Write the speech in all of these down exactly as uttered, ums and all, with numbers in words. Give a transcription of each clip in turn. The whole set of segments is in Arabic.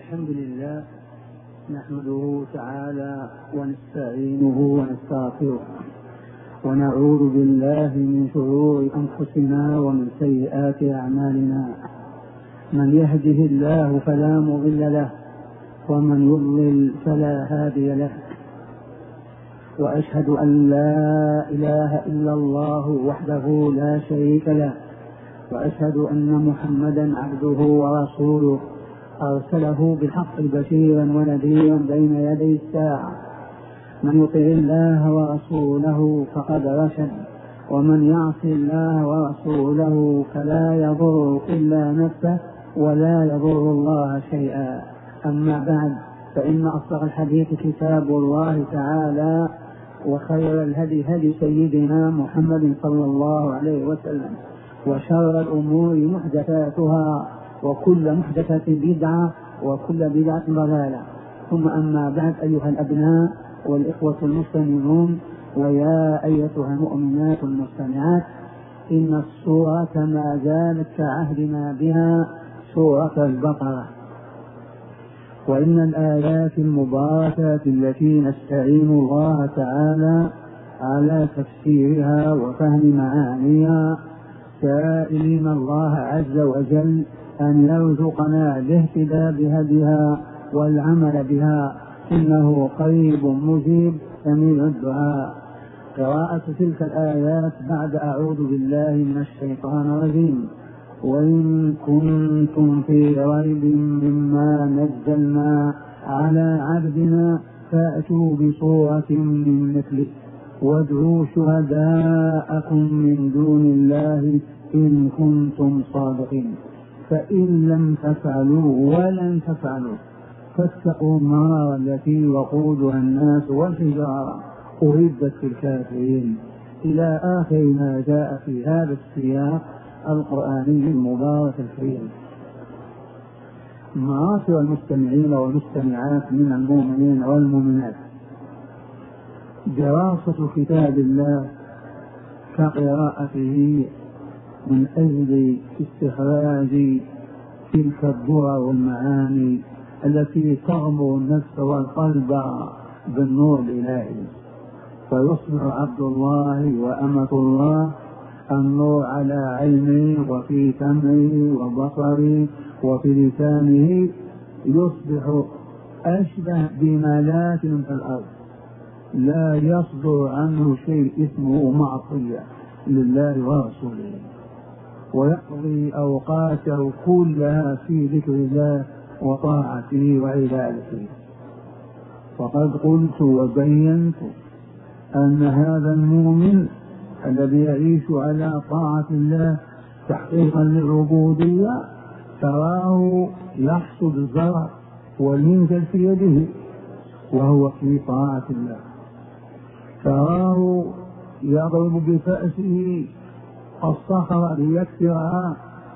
الحمد لله نحمده تعالى ونستعينه ونستغفره ونعوذ بالله من شرور أنفسنا ومن سيئات أعمالنا. من يهده الله فلا مضل له ومن يضلل فلا هادي له، وأشهد أن لا إله إلا الله وحده لا شريك له، وأشهد أن محمدا عبده ورسوله أرسله بالحق بشيرا ونذيرا بين يدي الساعة. من يطع الله ورسوله فقد رشد، ومن يعص الله ورسوله فلا يضر إلا نفسه ولا يضر الله شيئا. أما بعد، فإن أصدق الحديث كتاب الله تعالى، وخير الهدي هدي سيدنا محمد صلى الله عليه وسلم، وشر الأمور محدثاتها، وكل محدثة بدعة، وكل بدعة ضلالة. ثم أما بعد، أيها الأبناء والإخوة المستمعون، ويا أيتها المؤمنات المستمعات، إن السورة ما زالت كعهدنا بها سورة البقرة، وإن الآيات المباركات التي نستعين الله تعالى على تفسيرها وفهم معانيها سائلين الله عز وجل أن يرزقنا الاهتداء بهديها والعمل بها، إنه قريب مجيب سميع الدعاء. قراءة تلك الآيات بعد أعوذ بالله من الشيطان الرجيم: وإن كنتم في ريب مما نزلنا على عبدنا فأتوا بصورة من مثله وادعوا شهداءكم من دون الله إن كنتم صادقين، فإن لم تفعلوا ولن تفعلوا فاتقوا النار التي وقودها الناس والحجارة أعدت للكافرين، إلى آخر ما جاء في هذا السياق القرآني المبارك الكريم. معاشر المستمعين والمستمعات من المؤمنين والمؤمنات، دراسة كتاب الله كقراءته من أجل استخراج تلك الدرر والمعاني التي تغمر النفس والقلب بالنور الإلهي، فيصبح عبد الله وأمة الله النور على علمه وفي سمعه وبصره وفي لسانه، يصبح أشبه بملاك في الأرض لا يصدر عنه شيء اسمه معصية لله ورسوله، ويقضي أوقاته كلها في ذكر الله وطاعته وعبادته. وقد قلت وبينت أن هذا المؤمن الذي يعيش على طاعة الله تحقيقا للعبودية تراه يحصد الزرع والمنزل في يده وهو في طاعة الله، تراه يضرب بفأسه الصخرة ليكسرها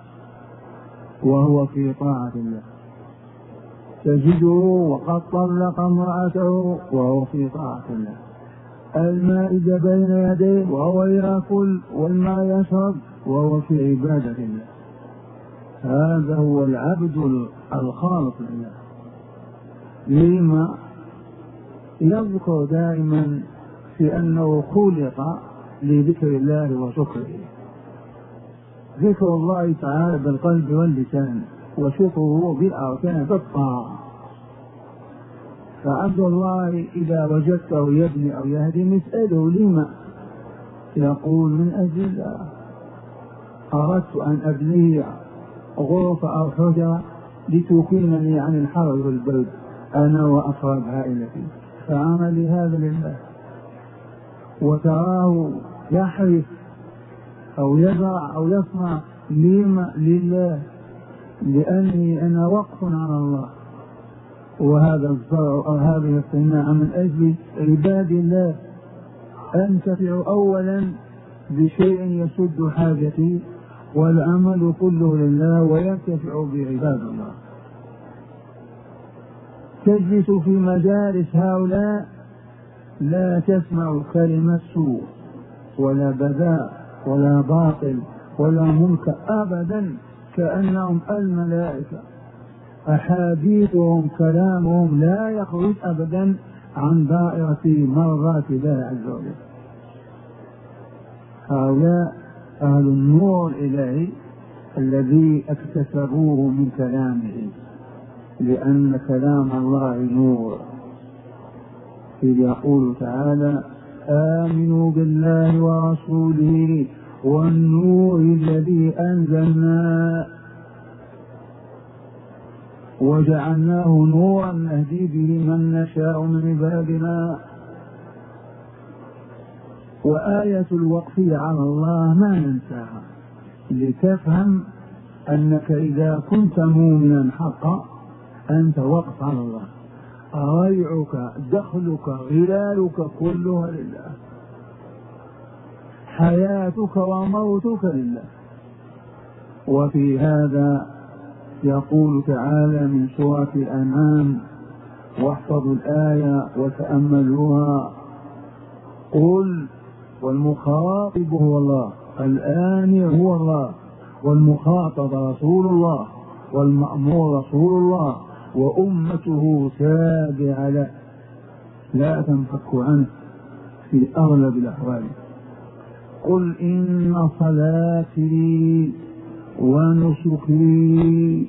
وهو في طاعة الله، تجده وقد طلق امرأته وهو في طاعة الله، المائدة بين يديه وهو يأكل والماء يشرب وهو في عبادة الله. هذا هو العبد الخالص لله. لما يذكر دائما في أنه خلق لذكر الله وشكره، ذكر الله تعالى بالقلب واللسان، وشكره بالأركان بالطاعة. فعبد الله إذا وجدته يبني أو يهدم اسأله لما، يقول من أجل الله، أردت أن أبني غرفة أو حجرة لتكينني عن الحر والبرد أنا وأفراد عائلتي، فعمل هذا لله. وتراه يحرث أو يزرع أو يصنع لما لله، لأني أنا وقف على الله، وهذا الزرع أو هذه الصناعة من أجل عباد الله، أنتفع أولا بشيء يسد حاجتي، والعمل كله لله وينتفع بعباد الله. تجلس في مجالس هؤلاء لا تسمع كلمة سوء ولا بذاء ولا باطل ولا منكر أبدا، كأنهم الملائكة أحاديثهم كلامهم لا يخرج أبدا عن دائرة مرات الله عز وجل. هؤلاء أهل النور الإلهي الذي اكتسبوه من كلامه، لأن كلام الله نور. إذ يقول تعالى: آمنوا بالله ورسوله والنور الذي أنزلنا وجعلناه نورا نهدي به من نشاء من عبادنا. وآية الوقفية على الله ما ننساها، لتفهم أنك إذا كنت مؤمنا حقا أنت وقف على الله، ريعك دخلك غلالك كلها لله، حياتك وموتك لله. وفي هذا يقول تعالى من سورة الأنعام: واحفظوا الآية وتأملوها: قل، والمخاطب هو الله، الآمر هو الله، والمخاطب رسول الله، والمأمور رسول الله، وأمته تابعة له لا تنفك عنه في أغلب الأحوال. قل إن صلاتي ونسكي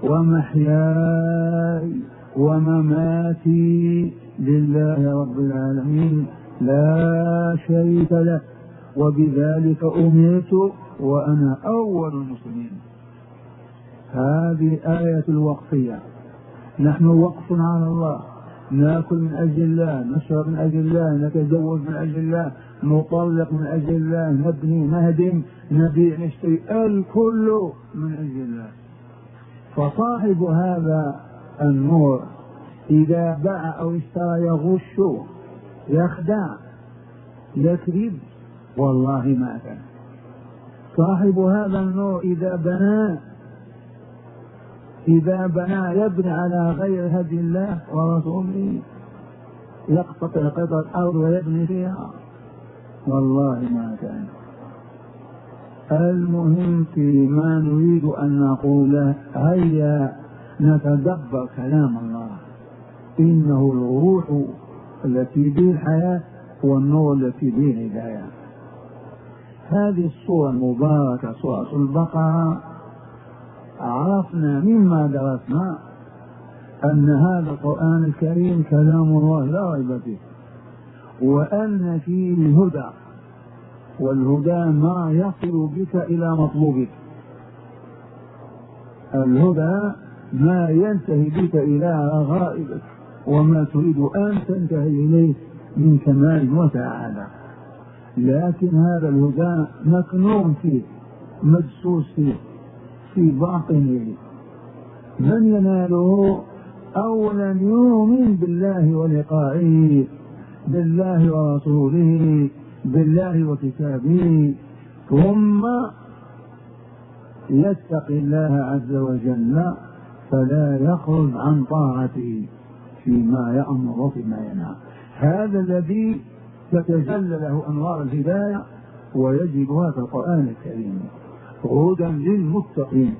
ومحياي ومماتي لله رب العالمين لا شريك له وبذلك أمرت وأنا أول المسلمين. هذه آية الوقفية. نحن وقف على الله، ناكل من أجل الله، نشرب من أجل الله، نتزوج من أجل الله، نطلق من أجل الله، نبني نهدم، نبيع نشتري، الكل من أجل الله. فصاحب هذا النور إذا باع أو اشترى يغش يخدع يكذب والله ما كان. صاحب هذا النور إذا بنى إذا بنى يبني على غير هدي الله ورسوله، يقطع قطع الأرض ويبني فيها والله ما كان. المهم فيما نريد أن نقوله هيا نتدبر كلام الله، إنه الروح التي به الحياة والنور التي به الهداية. هذه الصورة المباركة سورة البقرة عرفنا مما درسنا أن هذا القرآن الكريم كلام الله لا ريب فيه، وأن فيه هدى، والهدى ما يصل بك إلى مطلوبك. الهدى ما ينتهي بك إلى رغائبك وما تريد أن تنتهي إليه من كمال وسعادة. لكن هذا الهدى مكنون فيه، مدسوس فيه في باطنه. من يناله؟ أولا يؤمن بالله ولقائه، بالله ورسوله، بالله وكتابه، ثم يتقي الله عز وجل فلا يخرج عن طاعته فيما يأمر وفيما ينهى. هذا الذي تتجلى له أنوار الهداية ويجدها في القرآن الكريم، هدى للمتقين.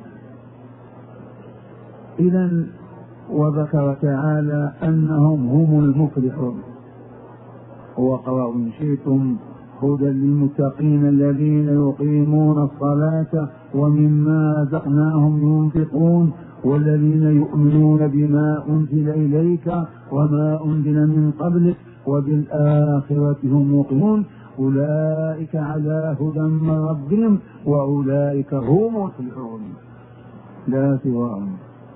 إذن وذكر تعالى أنهم هم المفلحون. وقرأوا إن شئتم: هدى للمتقين الذين يقيمون الصلاة ومما رزقناهم ينفقون والذين يؤمنون بما أنزل إليك وما أنزل من قبلك وبالآخرة هم يوقنون أولئك على هدى من ربهم وأولئك هم المفلحون لا سواهم.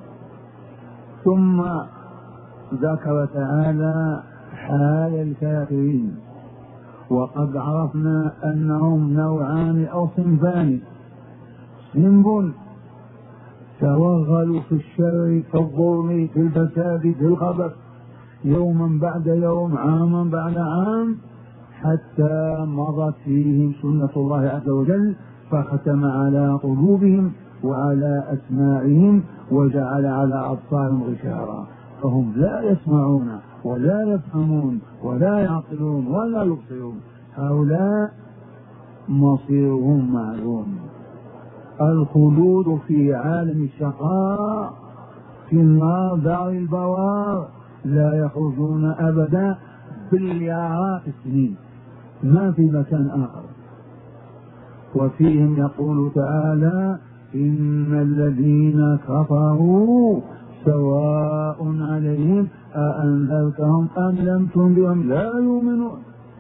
ثم ذكر تعالى حال الكافرين، وقد عرفنا أنهم نوعان أو صنفان: صنف توغلوا في الشر في الظلم في الفساد في الخبث يوما بعد يوم عاما بعد عام حتى مضت فيهم سنة الله عز وجل فختم على قلوبهم وعلى أسماعهم وجعل على أبصارهم غشاوة فهم لا يسمعون ولا يفهمون ولا يعقلون ولا يبصرون. هؤلاء مصيرهم معلوم، الخلود في عالم الشقاء في النار دار البوار لا يخرجون أبدا بالمليارات السنين، ما في مكان آخر. وفيهم يقول تعالى إن الذين كفروا سواء عليهم أأنذرتهم أم لم تنذرهم لا يؤمنون.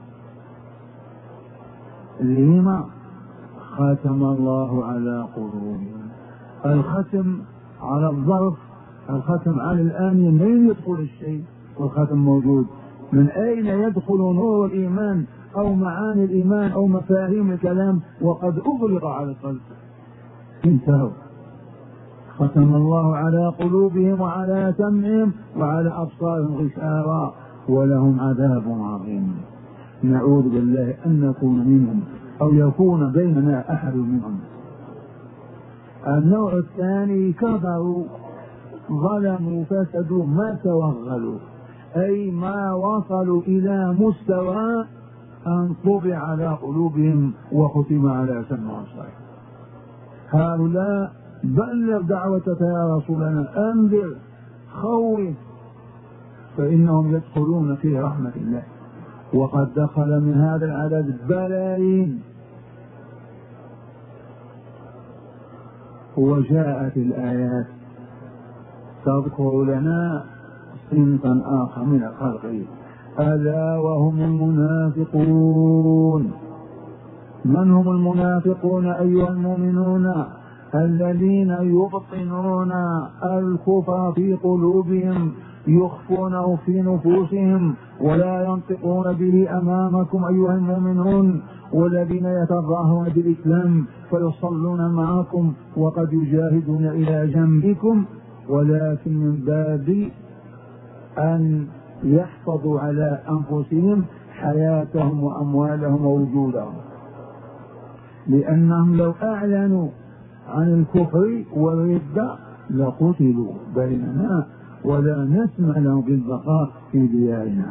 لما؟ ختم الله على قلوبهم. الختم على الظرف، الختم على الآن من يدخل الشيء والختم موجود. من أين يدخل نور الإيمان أو معاني الإيمان أو مفاهيم الكلام وقد أغلق على القلب؟ انتهوا. ختم الله على قلوبهم وعلى سمعهم وعلى أبصارهم غشاوة ولهم عذاب عظيم. نعوذ بالله أن نكون منهم أو يكون بيننا أحد منهم. النوع الثاني كفروا ظلموا فسدوا ما توغلوا، أي ما وصلوا إلى مستوى أن طبع على قلوبهم وختم على سمع وأبصارهم. هؤلاء بلغ دعوتك يا رسولنا، أنذر خوف، فإنهم يدخلون في رحمة الله، وقد دخل من هذا العدد بلايين. وجاءت الآيات تذكر لنا صنفا آخر من الخلق، ألا وهم المنافقون. من هم المنافقون أيها المؤمنون؟ الذين يبطنون الكفر في قلوبهم يخفونه في نفوسهم ولا ينطقون به أمامكم أيها المؤمنون، والذين يتظاهرون بالإسلام فيصلون معكم وقد يجاهدون إلى جنبكم، ولكن من باب أن يحفظوا على أنفسهم حياتهم وأموالهم ووجودهم، لأنهم لو أعلنوا عن الكفر والردة لقتلوا بيننا ولا نسمع لهم بالبقاء في ديارنا.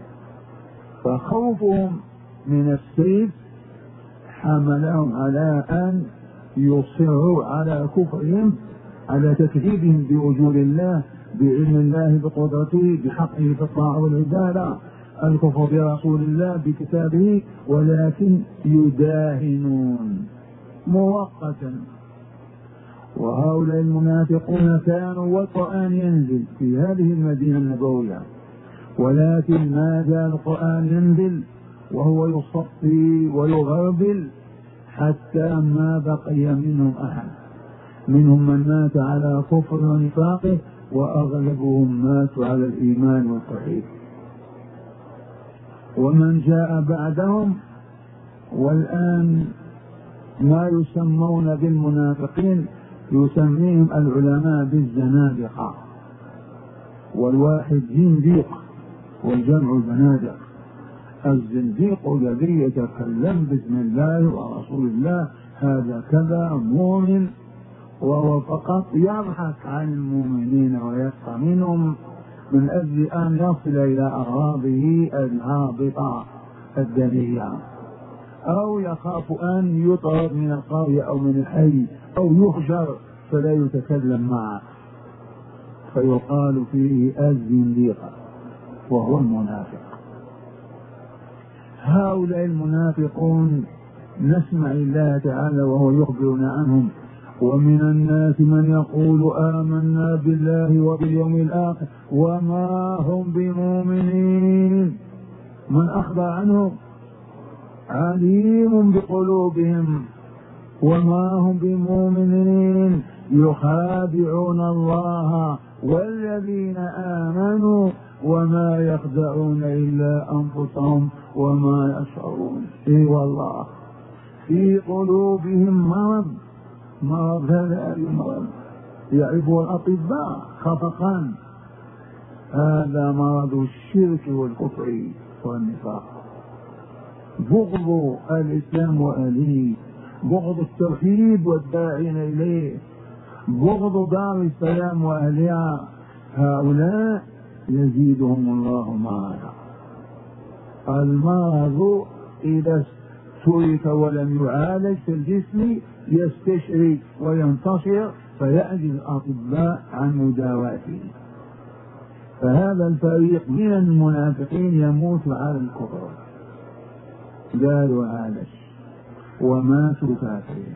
فخوفهم من السيف حملهم على أن يصروا على كفرهم، على تكذيبهم بوجود الله، بعلم الله، بقدرته، بحقه في الطاعة والعبادة، الكفر برسول الله بكتابه، ولكن يداهنون مؤقتا. وهؤلاء المنافقون كانوا والقرآن ينزل في هذه المدينة النبوية، ولكن ما زال القرآن ينزل وهو يصفي ويغربل حتى ما بقي منهم أحد. منهم من مات على كفر ونفاقه، وأغلبهم ماتوا على الإيمان والتوحيد. ومن جاء بعدهم والآن ما يسمون بالمنافقين يسميهم العلماء بالزنادقة، والواحد زنديق والجمع الزنادق. الزنديق الذي يتكلم باسم الله ورسول الله هذا كذا مؤمن، وهو فقط يضحك عن المؤمنين ويسخر منهم من أجل أن يصل إلى أغراضه الهابطة الدنيئة، أو يخاف أن يطرد من القرية أو من الحي أو يخجر فلا يتكلم معه، فيقال فيه الزنديق وهو المنافق. هؤلاء المنافقون نسمع الله تعالى وهو يخبرنا عنهم: ومن الناس من يقول آمنا بالله وباليوم الآخر وما هم بمؤمنين. من أخبر عنهم؟ عليم بقلوبهم وما هم بمؤمنين، يخادعون الله والذين آمنوا وما يخدعون إلا أنفسهم وما يشعرون. إي والله في قلوبهم مرض، مرض هذا المرض يعرفه الأطباء خفقا، هذا مرض الشرك والكفر والنفاق، بغض الإسلام وأهله، بغض التوحيد والداعين إليه، بغض دار السلام وأهلها. هؤلاء يزيدهم الله مرضا. المرض إذا ترك ولم يعالج في الجسم يستشري وينتشر فيعجز الأطباء عن مداواته. فهذا الفريق من المنافقين يموت على الكفر، قالوا هذا وماتوا كافرين،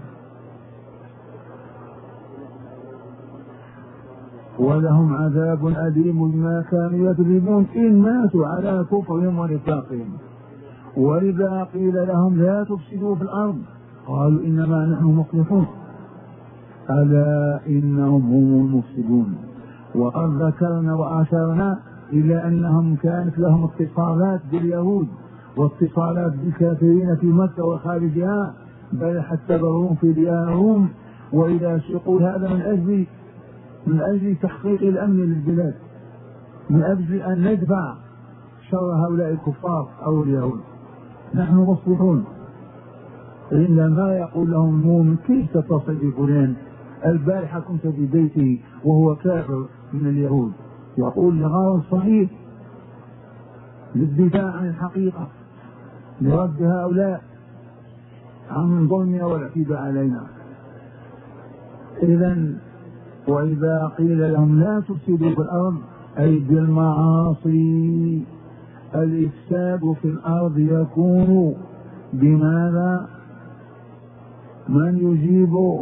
ولهم عذاب أليم بما كانوا يكذبون إن ماتوا على كفرهم ونفاقهم. وإذا قيل لهم لا تفسدوا في الأرض قالوا إنما نحن مصلحون ألا إنهم هم المفسدون. وقد ذكرنا وأشرنا إلى أنهم كانت لهم اتصالات باليهود واتصالات بالكافرين في مكة وخارجها، بل حتى برهم في ديارهم. وإذا يقول هذا من أجل من أجل تحقيق الأمن للبلاد، من أجل أن ندفع شر هؤلاء الكفار أو اليهود، نحن مصلحون. إنما يقول لهم المؤمن كيف تتصل بفلان؟ البارحة كنت في بيته وهو كافر من اليهود، يقول لغرض صحيح للدفاع عن الحقيقة، لرد هؤلاء عن ظلمنا والاعتداء علينا. إذن وإذا قيل لهم لا تفسدوا في الأرض أي بالمعاصي، الإفساد في الأرض يكون بماذا؟ من يجيب؟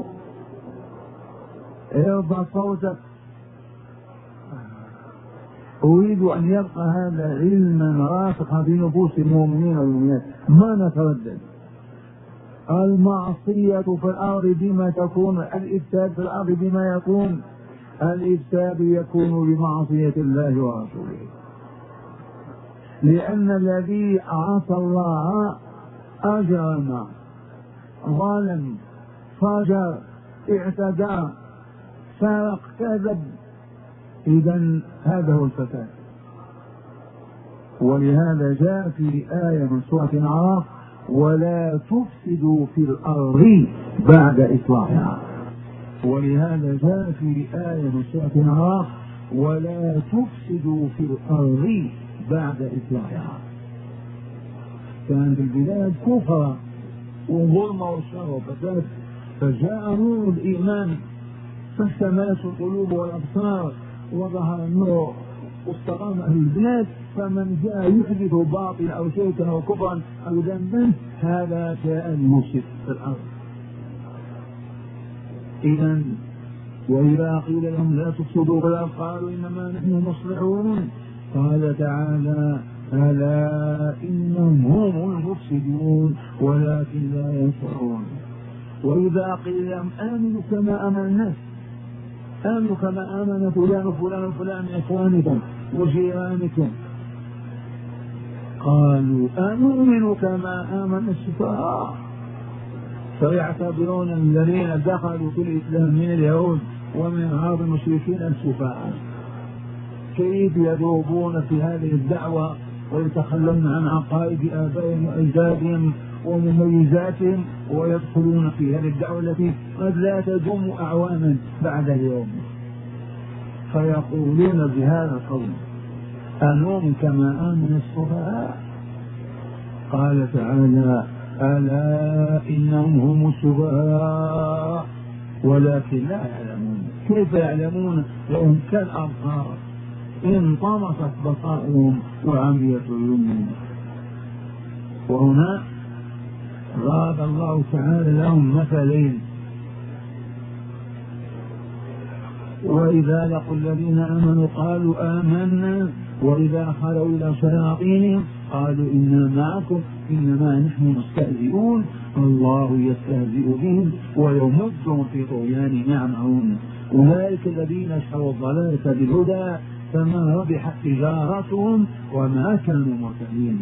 ارفع صوتك، أريد أن يبقى هذا علما راسخا في نفوس المؤمنين والمؤمنات ما نتردد. المعصية في الأرض بما تكون، الإفساد في الأرض بما يكون، الإفساد يكون بمعصية الله ورسوله، لأن الذي عصى الله أجرم ظلم فجر اعتدى سرق كذب، إذن هذا هو الفساد. ولهذا جاء في آية من سورة الأعراف ولا تفسدوا في الأرض بعد إصلاحها. ولهذا جاء في آية من سورة الأعراف ولا تفسدوا في الأرض بعد إصلاحها. كانت البلاد كفرا وظلم وشر وفساد، فجاء نور الإيمان فاشتملت القلوب والأبصار وظهر النور واستقام أهل البلاد. فمن جاء يحدث باطل أو شركا أو كفرا أو ذنبا هذا جاء المفسد في الأرض. إذن وإذا قيل لهم لا تفسدوا في الأرض قالوا إنما نحن مصلحون. قال تعالى ألا إنهم هم المفسدون ولكن لا يشعرون. وإذا قيل لهم آمنوا كما آمن الناس، آمنوا كما آمن فلان وفلان وفلان من إخوانكم وجيرانكم، قالوا أنؤمن كما آمن السفهاء. فيعتبرون الذين دخلوا في الإسلام من اليهود ومن عرب المشركين السفهاء، كيف يذوبون في هذه الدعوة ويتخلون عن عقائد آبائهم وأجدادهم ومميزاتهم ويدخلون في هذه الدعوة التي قد لا تدوم أعواما بعد اليوم. فيقولون بهذا القول أنؤمن كما آمن السفهاء. قال تعالى ألا إنهم هم السفهاء ولكن لا يعلمون. كيف يعلمون وهم كالأبصار انطمست بصائرهم وعميت عيونهم. وهنا ضرب الله تعالى لهم مثلين. وإذا لقوا الذين آمنوا قالوا آمنا وإذا خلوا إلى شياطينهم قالوا إنا معكم إنما نحن مستهزئون الله يستهزئ بهم ويمدهم في طغيانهم يعمهون. أولئك الذين اشتروا الضلالة بالهدى فما ربحت تجارتهم وما كانوا مهتدين.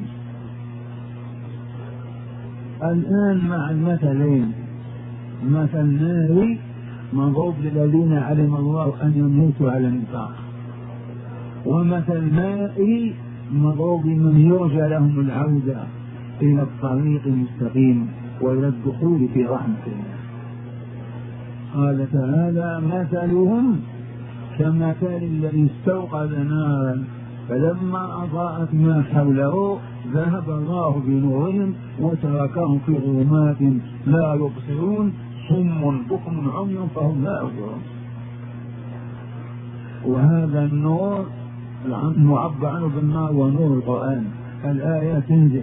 الآن مع المثلين، مثل ناري مضروب للذين علم الله أن يموتوا على النفاق، ومثل مائي مضروب من يرجى لهم العودة إلى الطريق المستقيم وإلى الدخول في رحمة الله. قال تعالى مثلهم كمثل الذي استوقد نارا فلما أضاءت ما حوله ذهب الله بنورهم وتركهم في ظلمات لا يبصرون صم بكم عمي فهم لا يبصرون. وهذا النور معبر عنه بالنار ونور القرآن. الآية تنزل،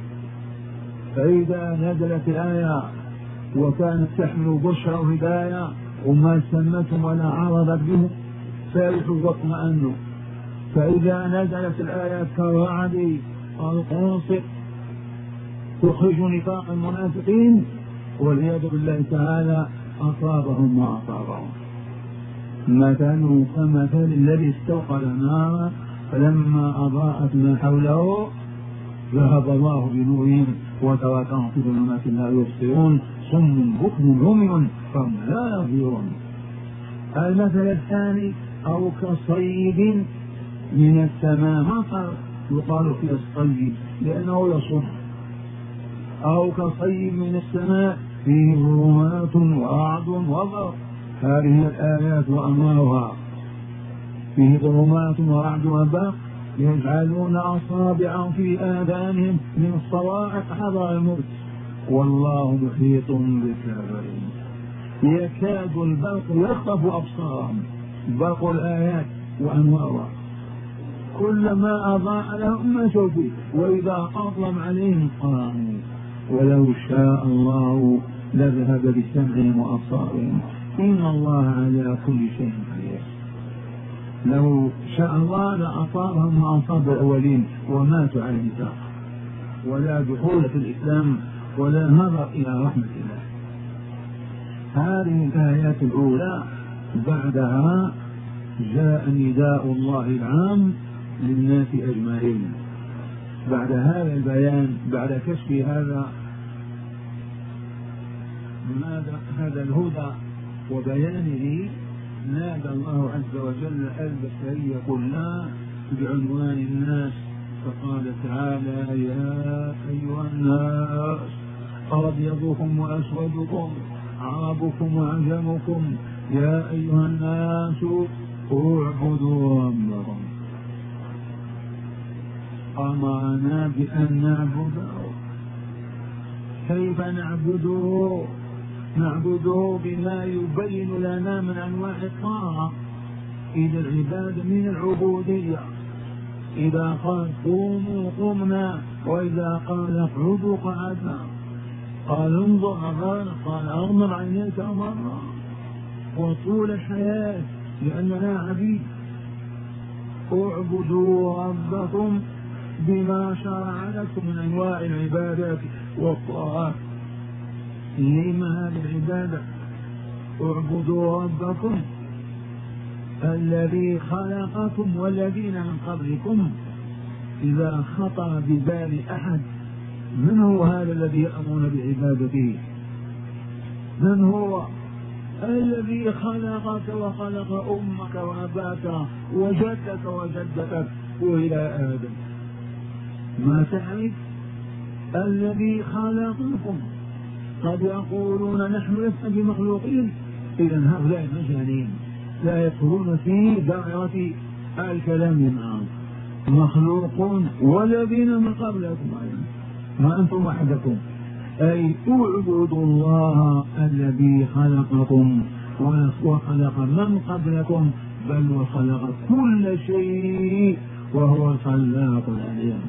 فإذا نزلت الآية وكانت تحمل بشرى وهداية وما سمتهم ولا عرضت بهم فرحوا واطمأنوا. فإذا نزلت الآية كالرعد القاصف تخرج نفاق المنافقين والعياذ بالله تعالى أصابهم وأصابهم. مثله كمثل الذي استوقد نارا فلما أضاءت ما حوله ذهب الله بنورهم وتركهم في ظلمات لا يبصرون صم بكم عمي فهم لا يرجعون. المثل الثاني أو كصيب من السماء، مطر يقال فيه الصيب لأنه يصب، أو كصيب من السماء فيه ظلمات ورعد وبرق. هذه الآيات وأنوارها فيه ظلمات ورعد وبرق يجعلون أصابعهم في آذانهم من الصواعق حذر الموت والله محيط بالكافرين. يكاد البرق يخطف أبصارهم، برق الآيات وأنوارها كلما أضاء لهم مشوا فيه وإذا أظلم عليهم قاموا. ولو شاء الله لذهب بسمعهم وأبصارهم إن الله على كل شيء قدير. لو شاء الله لأصابهم ما أصاب الأولين وماتوا على النفاق ولا دخول في الإسلام ولا نظر إلى رحمة الله. هذه الآيات الأولى. بعدها جاء نداء الله العام للناس أجمعين. بعد هذا البيان، بعد كشف هذا ماذا هذا الهدى وبيانه، نادى الله عز وجل البشرية كلها بعنوان الناس، فقال تعالى: يا أيها الناس أبيضكم وأسودكم عربكم وعجمكم يا أيها الناس اعبدوا ربكم. أمرنا بأن نعبده. كيف نعبده؟ نعبده بما يبين لنا من أنواع الطاعة. إذا العبادة من العبودية، إذا قال قوموا قمنا، وإذا قال اقعدوا قعدنا، قال انظر نظرنا، قال أغمض عينيك أمرنا. وطول الحياة لأننا عبيد. اعبدوا ربكم بما شرع لكم من أنواع العبادات والطاعات. لما هذه العبادة؟ اعبدوا ربكم الذي خلقكم والذين من قبلكم. إذا خطر ببال أحد من هو هذا الذي يأمرون بعبادته؟ من هو؟ الذي خلقك وخلق أمك وأباك وجدك وجدتك وإلى آدم. ما تعرف؟ الذي خلقكم. قد يقولون نحن لسنا بمخلوقين، إذن هؤلاء مجانين لا يدخلون في دائرة الكلام معهم. مخلوقون والذين من قبلكم أيضا، ما أنتم وحدكم. أي اعبدوا الله الذي خلقكم وخلق من قبلكم، بل وخلق كل شيء وهو الخلاق العليم.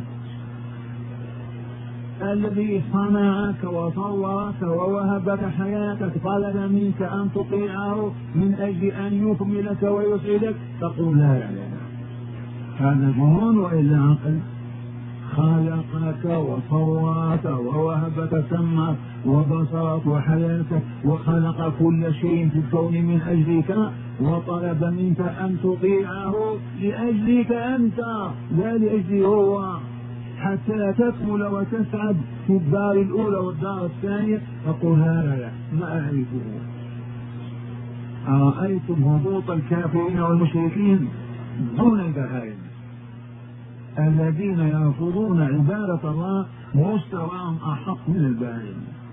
الذي صنعك وصورك ووهبك حياتك طلب منك أن تطيعه من أجل أن يكملك ويسعدك، تقول لا لا لا، هذا جنون وإلا عقل. خلقك وصورك ووهبك سمعك وبصرك وحياتك وخلق كل شيء في الكون من أجلك، وطلب منك أن تطيعه لأجلك أنت لا لأجله هو، حتى تكمل وتسعد في الدار الأولى والدار الثانية. تقول هذا لا ما أعرفه. أرأيتم هبوط الكافرين والمشركين دون البهائم الذين يرفضون عبادة الله مستواهم أحق من البهائم.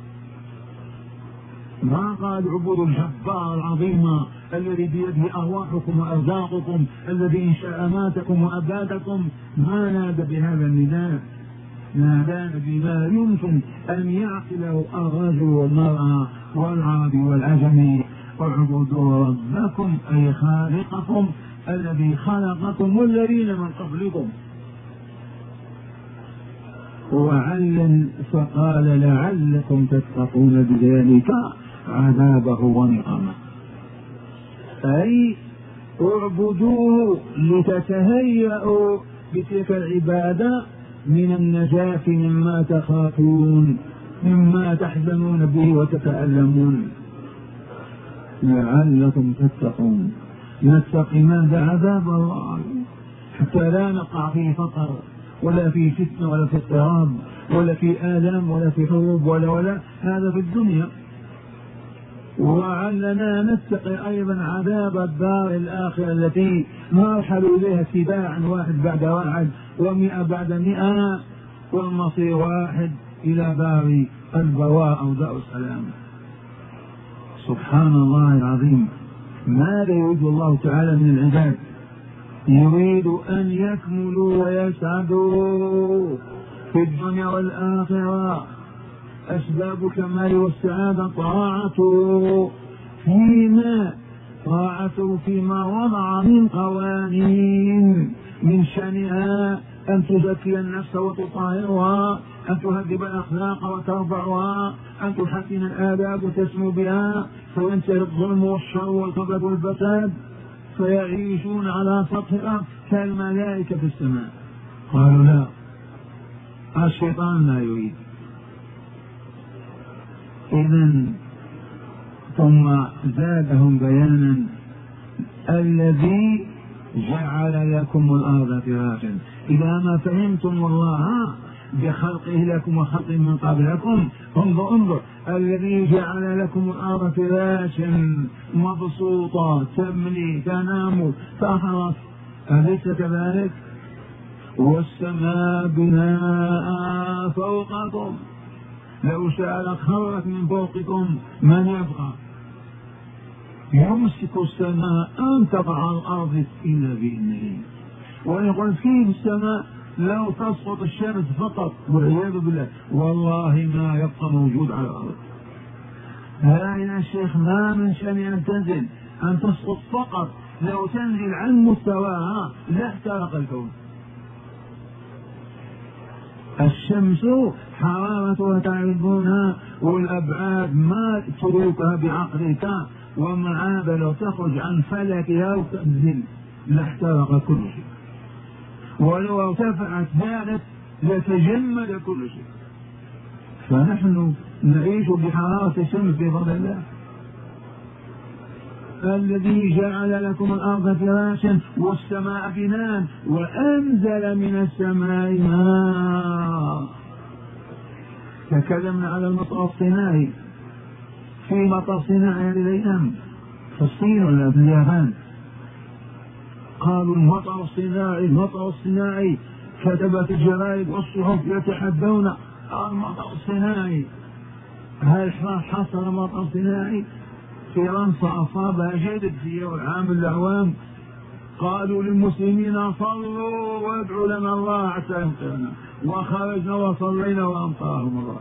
ما قال اعبدوا الجبار العظيم الذي بيده أرواحكم وأرزاقكم الذي إنشأ أماتكم وأبادكم. ما نادى بهذا النداء، نادى بما يمكن أن يعقله الرجل والمرأة والعربي والعجمي. اعبدوا ربكم أي خالقكم الذي خلقكم والذين من قبلكم. وعلل فقال لعلكم تتقون بذلك عذابه ونقمه، أي اعبدوه لتتهيأوا بتلك العبادة من النجاة مما تخافون، مما تحزنون به وتتألمون. لعلكم تتقون، نتقي ماذا؟ عذاب الله، حتى لا نقع في فقر ولا في فتنة ولا في اضطراب ولا في آلام ولا في حروب ولا ولا هذا في الدنيا. وعلنا نتقي أيضا عذاب الدار الآخرة التي نرحل إليها تباعا، واحد بعد واحد ومئة بعد مئة، والمصير واحد إلى دار البواء أو دار السلام. سبحان الله العظيم، ماذا يريد الله تعالى من العباد؟ يريد أن يكملوا ويسعدوا في الدنيا والآخرة. أسباب الكمال والسعادة طاعته فيما طاعته فيما وضع من قوانين، من شأنها أن تزكي النفس وتطهرها، أن تهذب الأخلاق وترفعها، أن تحسن الآداب وتسمو بها، فينتهي الظلم والشر والخبث والفساد، فيعيشون على سطح الأرض كالملائكة في السماء. قالوا لا، الشيطان لا يريد. إذن ثم زادهم بيانا: الذي جعل لكم الأرض فراشا. إذا ما فهمتم الله بخلقه لكم وخلق من قبلكم، انظر انظر الذي جعل لكم الأرض فراشا مبسوطة تملي تنام تحرث، أليس كذلك؟ والسماء بناء فوقكم، لو شاء لخرت من فوقكم من يبقى؟ يمسك السماء أن تقع على الأرض إلا بإذنه. ويقول في السماء لو تسقط الشمس فقط والعياذ بالله والله ما يبقى موجود على الأرض. ها يا شيخ، ما من شأن أن تنزل، أن تسقط فقط، لو تنزل عن مستواها لاحترق الكون. الشمس حرارتها تعرفونها، والأبعاد ما تدركها بعقلك، ومع هذا لو تخرج عن فلكها وتنزل لاحترق كل شيء، ولو ارتفعت ذلك لتجمد كل شيء. فنحن نعيش بحرارة الشمس بفضل الله. الذي جعل لكم الأرض فراشا والسماء بناء وأنزل من السماء ماء. تكلمنا على المطر الصناعي، في مطر صناعي هذه الأيام في الصين ولا في اليابان، قالوا المطر الصناعي المطر الصناعي، كتبت الجرائد والصحف يتحدون المطر الصناعي. هل حصل مطر صناعي؟ فرنسا أصابها جدد في عام الأعوام، قالوا للمسلمين صلوا وادعوا لنا الله حتى يمطرنا، وخرجنا وصلينا وأمطرهم الله.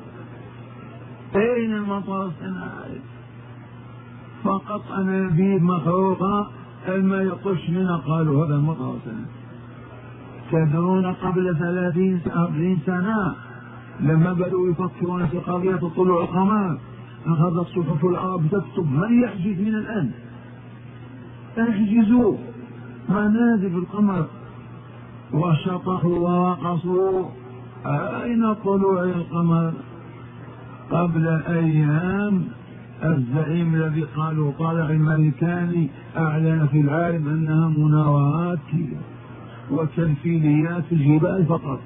أين المطر الصناعي؟ فقط أنابيب مخروقة الماء يطش منها، قالوا هذا المطر الصناعي. تدرون قبل ثلاثين أربعين سنة لما بدأوا يفكرون في قضية طلوع القمر، أخذت صحف العرب تكتب من يحجز من الآن، احجزوا منازل القمر، وشطحوا ورقصوا. أين طلوع القمر؟ قبل أيام الزعيم الذي قالوا طالع الأمريكاني أعلن في العالم أنها مناورات وتمثيليات في الجبال فقط.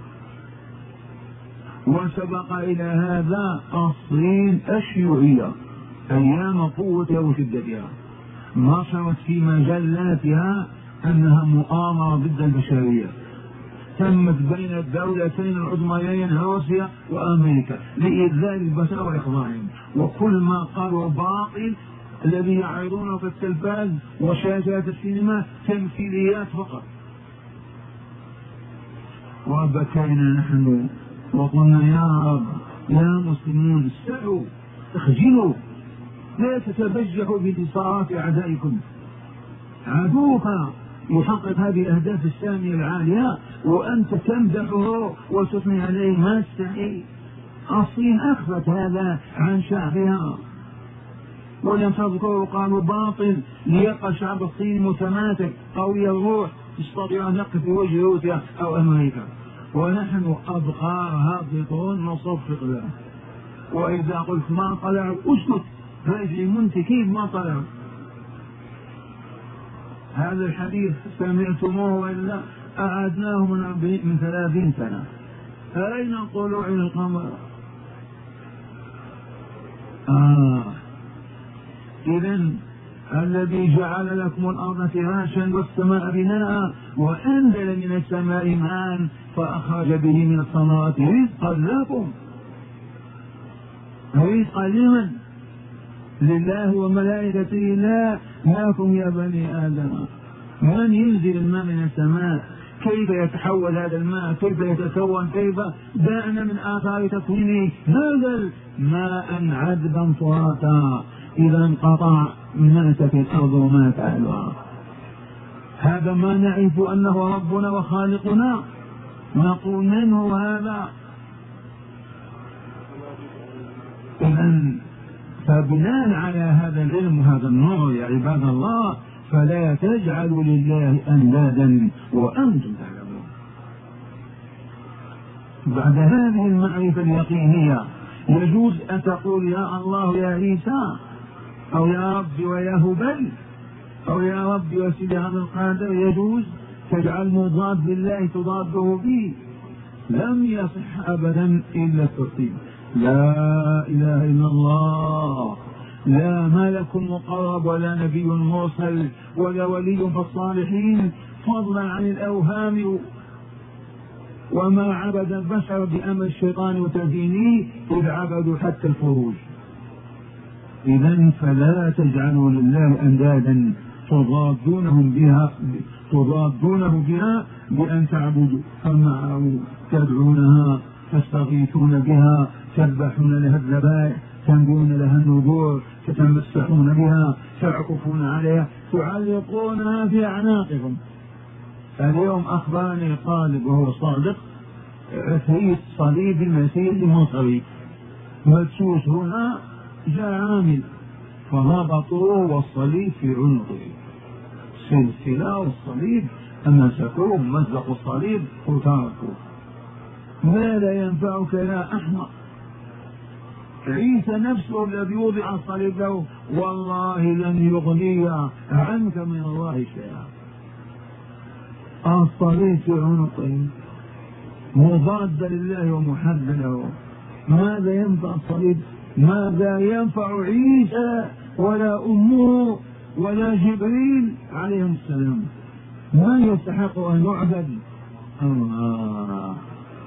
وسبق إلى هذا الصين الشيوعية أيام قوتها وشدتها، نشرت في مجلاتها أنها مؤامرة ضد البشرية، تمت بين الدولتين العظميين روسيا وأمريكا لإذلال البشر وإخضاعهم، وكل ما قالوا باطل. الذي يعرضونه في التلفاز وشاشات السينما تمثيليات فقط. وبكينا نحن وقلنا يا رب يا مسلمون استعوا اخجلوا، لا تتبجحوا بانتصارات أعدائكم. عدوك يحقق هذه الأهداف السامية العالية وأنت تمدحه وتثني عليه؟ ما تستحي. الصين أخفت هذا عن شعبها ولم تذكروا، قالوا باطل ليبقى شعب الصين متماسك قوي الروح يستطيع أن يقف في وجه روسيا أو أمريكا، ونحن أبقار هابطون نصفق له. وإذا قلت ما طلعوا اسكت، رجلي منت كيف ما طلعوا؟ هذا الحديث سمعتموه وإلا أعدناه من من ثلاثين سنة. أين طلوع القمر؟ آه إذن الذي جعل لكم الأرض فراشا والسماء بناء وأنزل من السماء ماء فأخرج به من الثمرات رزقا لكم. رزقا لمن؟ لله وملائكته لا لكم يا بني آدم. من ينزل الماء من السماء؟ كيف يتحول هذا الماء؟ كيف يتكون؟ كيف دعنا من آثار تكوينه نزل ماء عذبا فراتا، إذا انقطع مات في الأرض ومات أهلها. هذا ما نعرف أنه ربنا وخالقنا، نقول من هو هذا؟ إذن فبناء على هذا العلم وهذا النور يا عباد الله فلا تجعلوا لله أندادا وأنتم تعلمون. بعد هذه المعرفة اليقينية يجوز أن تقول يا الله يا عيسى، أو يا رب ويا هبل، أو يا رب وسيدي عبد القادر. يجوز تجعل مضاد لله تضاده به. لم يصح أبدا إلا الترتيب. لا إله إلا الله، لا ملك مقرب ولا نبي مرسل ولا ولي في الصالحين، فضلا عن الأوهام وما عبد البشر بأمر الشيطان وتزيينه إذ عبدوا حتى الفروج. إذن فلا تجعلوا لله أندادا تضادونهم بها تضادونه بها بأن تعبدوا معه، تدعونها، تستغيثون بها، تذبحون لها الذبائح، تنبون لها النذور، تتمسحون بها، تعكفون عليها، تعلقونها في أعناقكم. اليوم أخبرني طالب وهو صادق في صليب المسيح المصري مدسوس هنا، جاء عامل فربطوه والصليب في عنقه، سلسلة والصليب أمسكوه مزقوا الصليب وتركوه. ماذا ينفعك يا أحمق؟ عيسى نفسه الذي وضع الصليب له والله لن يغني عنك من الله شيئا. الصليب في عنقه مضاد لله ومحب له. ماذا ينفع الصليب؟ ماذا ينفع عيسى ولا أمه ولا جبريل عليهم السلام؟ من يستحق أن يعبد؟ الله.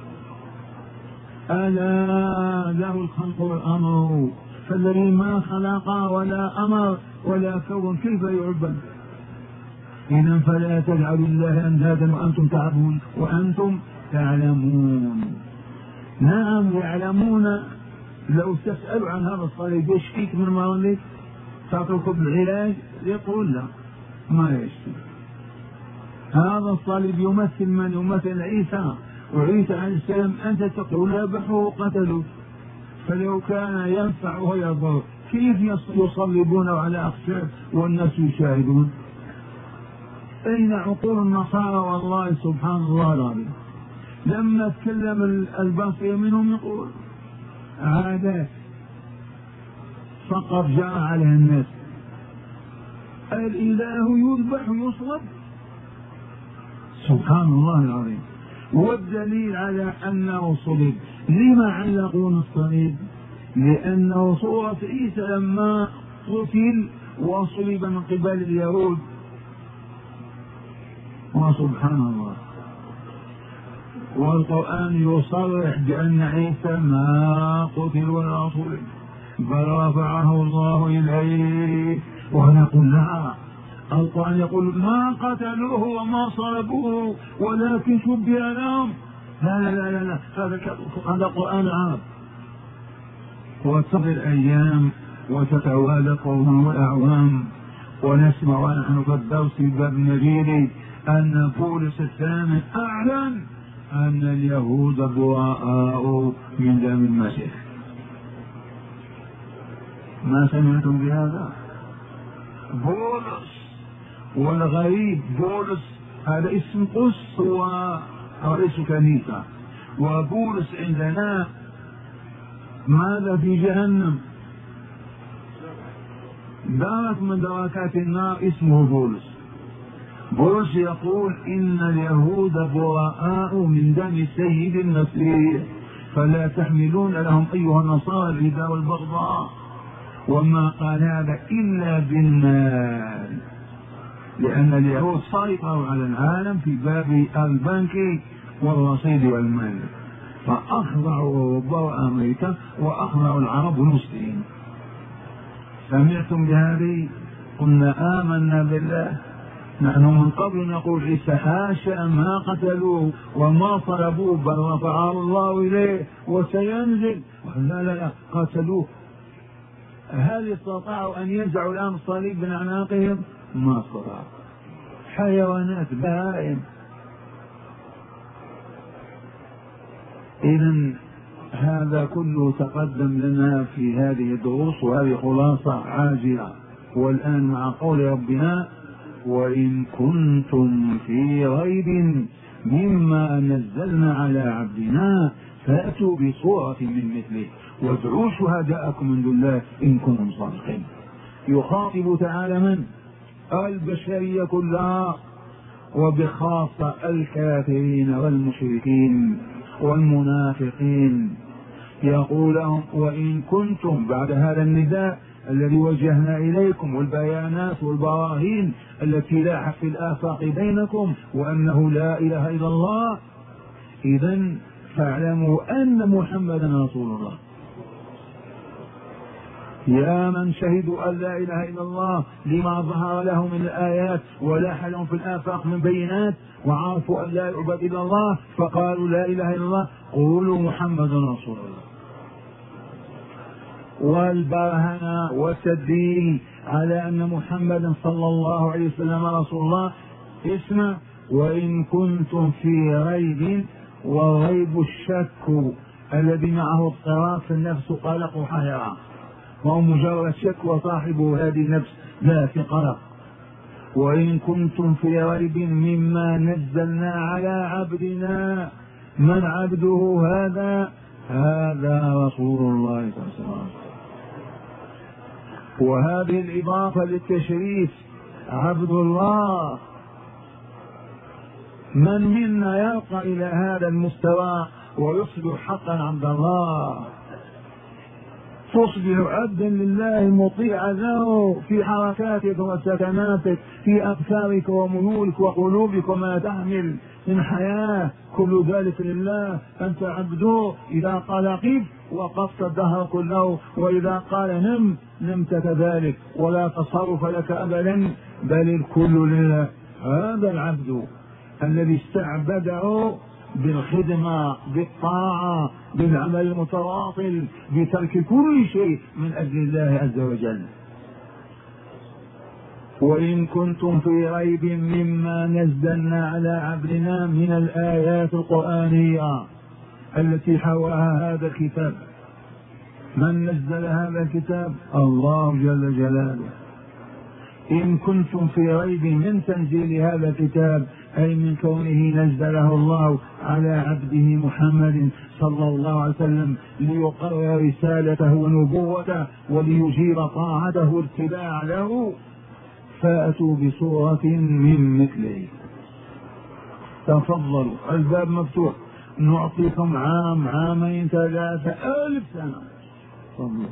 ألا له الخلق والأمر، فالذي ما خلق ولا أمر ولا كون كيف يعبد؟ إذن فلا تجعلوا الله أندادا وأنتم تعلمون وأنتم تعلمون. نعم يعلمون. لو تسألوا عن هذا الصليب يشفيك من مرضك تعطيكم العلاج يقول لا ما يشفي. هذا الصليب يمثل من؟ يمثل عيسى، وعيسى عليه السلام أنت تقول ذبحوه قتلوا، فلو كان ينفع ويضر كيف يصلبونه على أخشاب والناس يشاهدون؟ أين عقول النصارى؟ والله سبحان الله العظيم لما تكلم الباقي منهم يقول عادات فقط جاء عليه الناس. الإله يذبح ويصلب، سبحان الله العظيم. والدليل على أنه صلب، لما علقون الصليب؟ لأنه صورة عيسى لما قتل وصلب من قبل اليهود. وسبحان الله. والقرآن يصرح بأن عيسى ما قتل ولا صلب بل رفعه الله إليه، ونقول لا. القرآن يقول ما قتلوه وما صلبوه ولكن شبه لهم. لا لا لا لا هذا قرآن عرب. وتمر الأيام وتتوالى قوم والأعوام ونسمع ونحن في الدرس باب النبيل أن بولس الثامن أعلن أن اليهود براء من دم المسيح. ما سمعتم بهذا؟ بولس، والغريب بولس هذا اسم قس ورئيس كنيسة، وبولس عندنا ماذا في جهنم؟ درك من دركات النار اسمه بولس. بولس يقول إن اليهود براء من دم سيد المسيح، فلا تحملون لهم أيها النصارى الرداء والبغضاء. وما قال هذا إلا بالمال، لأن اليهود سيطروا على العالم في باب البنك والرصيد والمال، فأخضعوا أوروبا وأمريكا وأخضعوا العرب والمسلمين. سمعتم بهذه؟ قلنا آمنا بالله. نحن من قبل نقول عيسى حاشا ما قتلوه وما صلبوه بل رفعه الله إليه وسينزل. لا لا لا قتلوه. هل استطاعوا أن ينزعوا الآن الصليب من أعناقهم؟ ما استطاعوا. حيوانات، بهائم. إذن هذا كله تقدم لنا في هذه الدروس، وهذه خلاصة عاجلة. والآن مع قول ربنا: وإن كنتم في ريب مما نزلنا على عبدنا فأتوا بصورة من مثله وادعوا شهداءكم من دون الله إن كنتم صادقين. يخاطب تعالى من؟ البشرية كلها، وبخاصة الكافرين والمشركين والمنافقين. يقول لهم: وإن كنتم، بعد هذا النداء الذي وجهنا إليكم والبيانات والبراهين التي لاحت في الآفاق بينكم وأنه لا إله إلا الله، إذن فاعلموا أن محمدا رسول الله. يا من شهدوا أن لا إله إلا الله لما ظهر لهم من الآيات ولاح لهم في الآفاق من بينات، وعرفوا أن لا يعبد إلا الله فقالوا لا إله إلا الله، قولوا محمد رسول الله. والبرهنة والتدليل على أن محمدا صلى الله عليه وسلم رسول الله اسمه: وإن كنتم في ريب، والريب الشك الذي معه اضطراب في النفس وقلق وحيرة، وهو مجرد شك وصاحبه هذه النفس لا في قلق. وإن كنتم في ريب مما نزلنا على عبدنا، من عبده هذا؟ هذا رسول الله صلى الله عليه وسلم. وهذه الإضافة للتشريف، عبد الله. من منا يرقى إلى هذا المستوى ويصبح حقا عبد الله؟ تصبح عبدا لله مطيعا له في حركاتك وسكناتك، في أفكارك وميولك وقلوبك وما تحمل من حياة، كل ذلك لله. أنت عبده. إذا قال قف وقفت الدهر كله، وإذا قال نم نمت كذلك، ولا تصرف لك أبدا، بل الكل لله. هذا العبد الذي استعبده بالخدمة، بالطاعة، بالعمل المتواصل، بترك كل شيء من أجل الله عز وجل. وإن كنتم في ريب مما نزلنا على عبدنا من الآيات القرآنية التي حواها هذا الكتاب. من نزل هذا الكتاب؟ الله جل جلاله. إن كنتم في ريب من تنزيل هذا الكتاب، أي من كونه نزله الله على عبده محمد صلى الله عليه وسلم ليقرر رسالته ونبوته وليجيب طاعته واتباع له، فأتوا بصورة من مثله. تفضلوا، الباب مفتوح، نعطيكم عام، عامين، ثلاثة، ألف سنة. تفضلوا.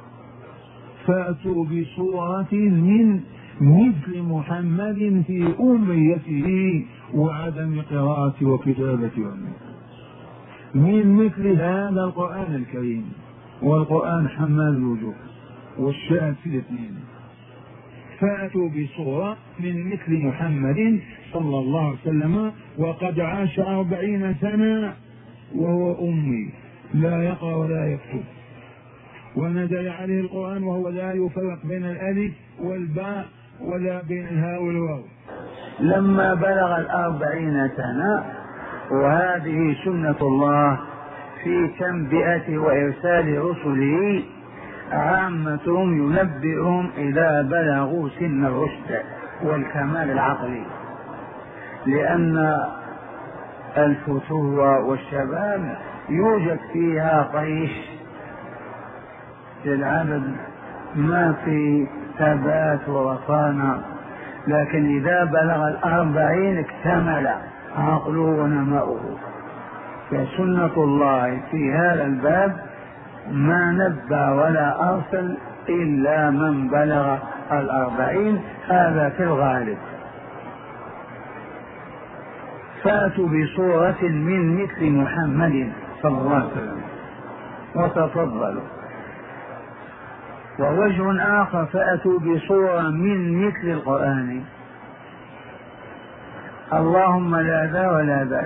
فأتوا بصورة من مثل محمد في أميته وعدم قراءة وكتابة أمه، من مثل هذا القرآن الكريم. والقرآن حمال الوجوه والشاهد في الاثنين. فأتوا بصورة من مثل محمد صلى الله عليه وسلم، وقد عاش أربعين سنة وهو أمي لا يقرأ ولا يكتب، ونزل عليه القرآن وهو لا يفرق بين الألف والباء ولا بين الهاء والواو. لما بلغ الأربعين سنة، وهذه سنة الله في تنبئة وإرسال رسله، عامتهم ينبئهم إذا بلغوا سن الرشد والكمال العقلي، لأن الفتوة والشباب يوجد فيها طيش للعبد، ما في ثبات ورصانة، لكن إذا بلغ الأربعين اكتمل عقله ونماؤه. فسنة الله في هذا الباب ما نبى ولا أرسل إلا من بلغ الأربعين، هذا في الغالب. فأتوا بصورة من مثل محمد صلى الله عليه وسلم وتفضلوا. ووجه آخر فأتوا بصورة من مثل القرآن، اللهم لا ذا ولا ذاك.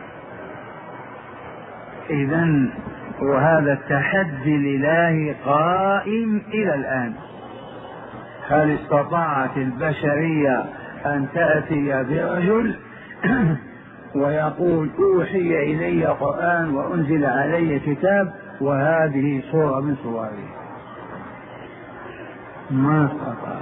إذن وهذا التحدي لله قائم إلى الآن. هل استطاعت البشرية أن تأتي برجل ويقول أوحي إلي قرآن وأنزل علي كتاب وهذه صورة من صوره؟ ما استطاع.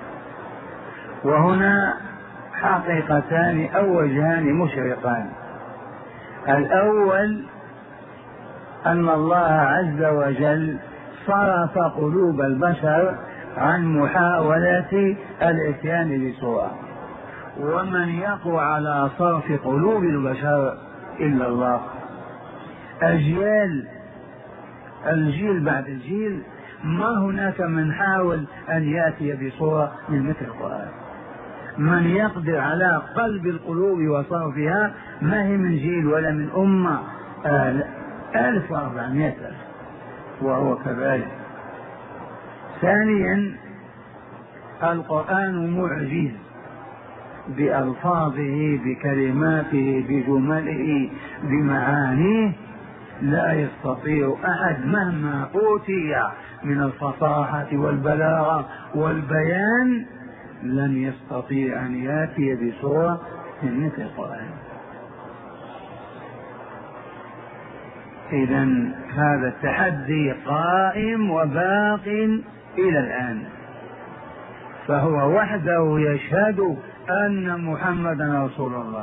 وهنا حقيقتان أو وجهان مشرقان. الأول أن الله عز وجل صرف قلوب البشر عن محاولة الإتيان بصورة، ومن يقوى على صرف قلوب البشر إلا الله. أجيال الجيل بعد الجيل ما هناك من حاول أن يأتي بصورة من مثل القرآن. من يقدر على قلب القلوب وصرفها ما هي من جيل ولا من أمة ألف وأربعمائة ألف، وهو كذلك. ثانيا القرآن معجز بألفاظه بكلماته بجمله بمعانيه، لا يستطيع أحد مهما أوتي من الفصاحة والبلاغة والبيان لن يستطيع أن يأتي بصورة من مثل القرآن. إذن هذا التحدي قائم وباق إلى الآن، فهو وحده يشهد أن محمدا رسول الله.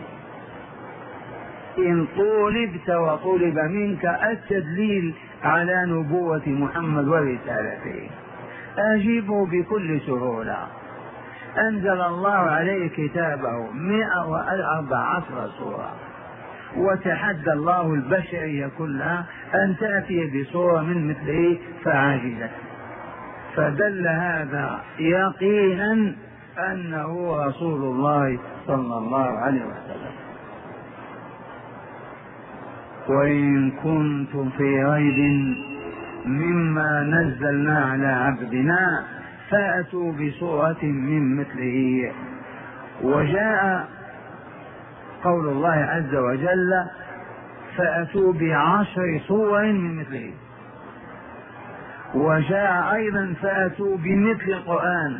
إن طولبت وطلب منك التدليل على نبوة محمد ورسالته أجيبه بكل سهولة. أنزل الله عليه كتابه مئة وأربع عشر سورة، وتحدى الله البشرية كلها أن تأتي بصورة من مثله فعاجزت، فدل هذا يقينا أنه رسول الله صلى الله عليه وسلم. وإن كنتم في ريب مما نزلنا على عبدنا فأتوا بصورة من مثله. وجاء قول الله عز وجل فأتوا بعشر صور من مثله، وجاء أيضا فأتوا بمثل القرآن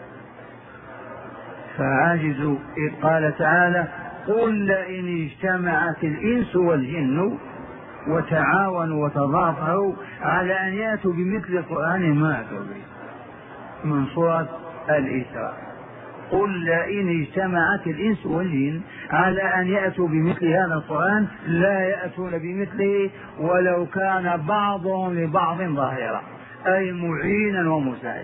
فعاجزوا، إذ قال تعالى قل لئن اجتمعت الإنس والجن وتعاونوا وتضافروا على أن يأتوا بمثل القرآن ما أتوا به، من سورة الإسراء. قل لئن اجتمعت الإنس والجن على أن يأتوا بمثل هذا القرآن لا يأتون بمثله ولو كان بعضهم لبعض ظاهرا، أي معينا ومساعدا.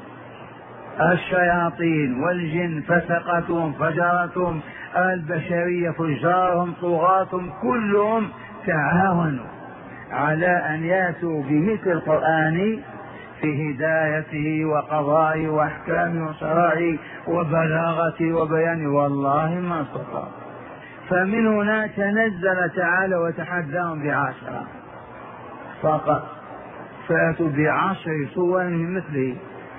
الشياطين والجن فسقتهم فجرتهم، البشرية فجارهم طغاتهم، كلهم تعاونوا على أن يأتوا بمثل القرآن في هدايته وقضائه وأحكامه وشرائعه وبلاغته وبيانه، والله ما استطاع. فمن هنا تنزل تعالى وتحداهم بعشرة فقط، فأتوا بعشر صور من مثله،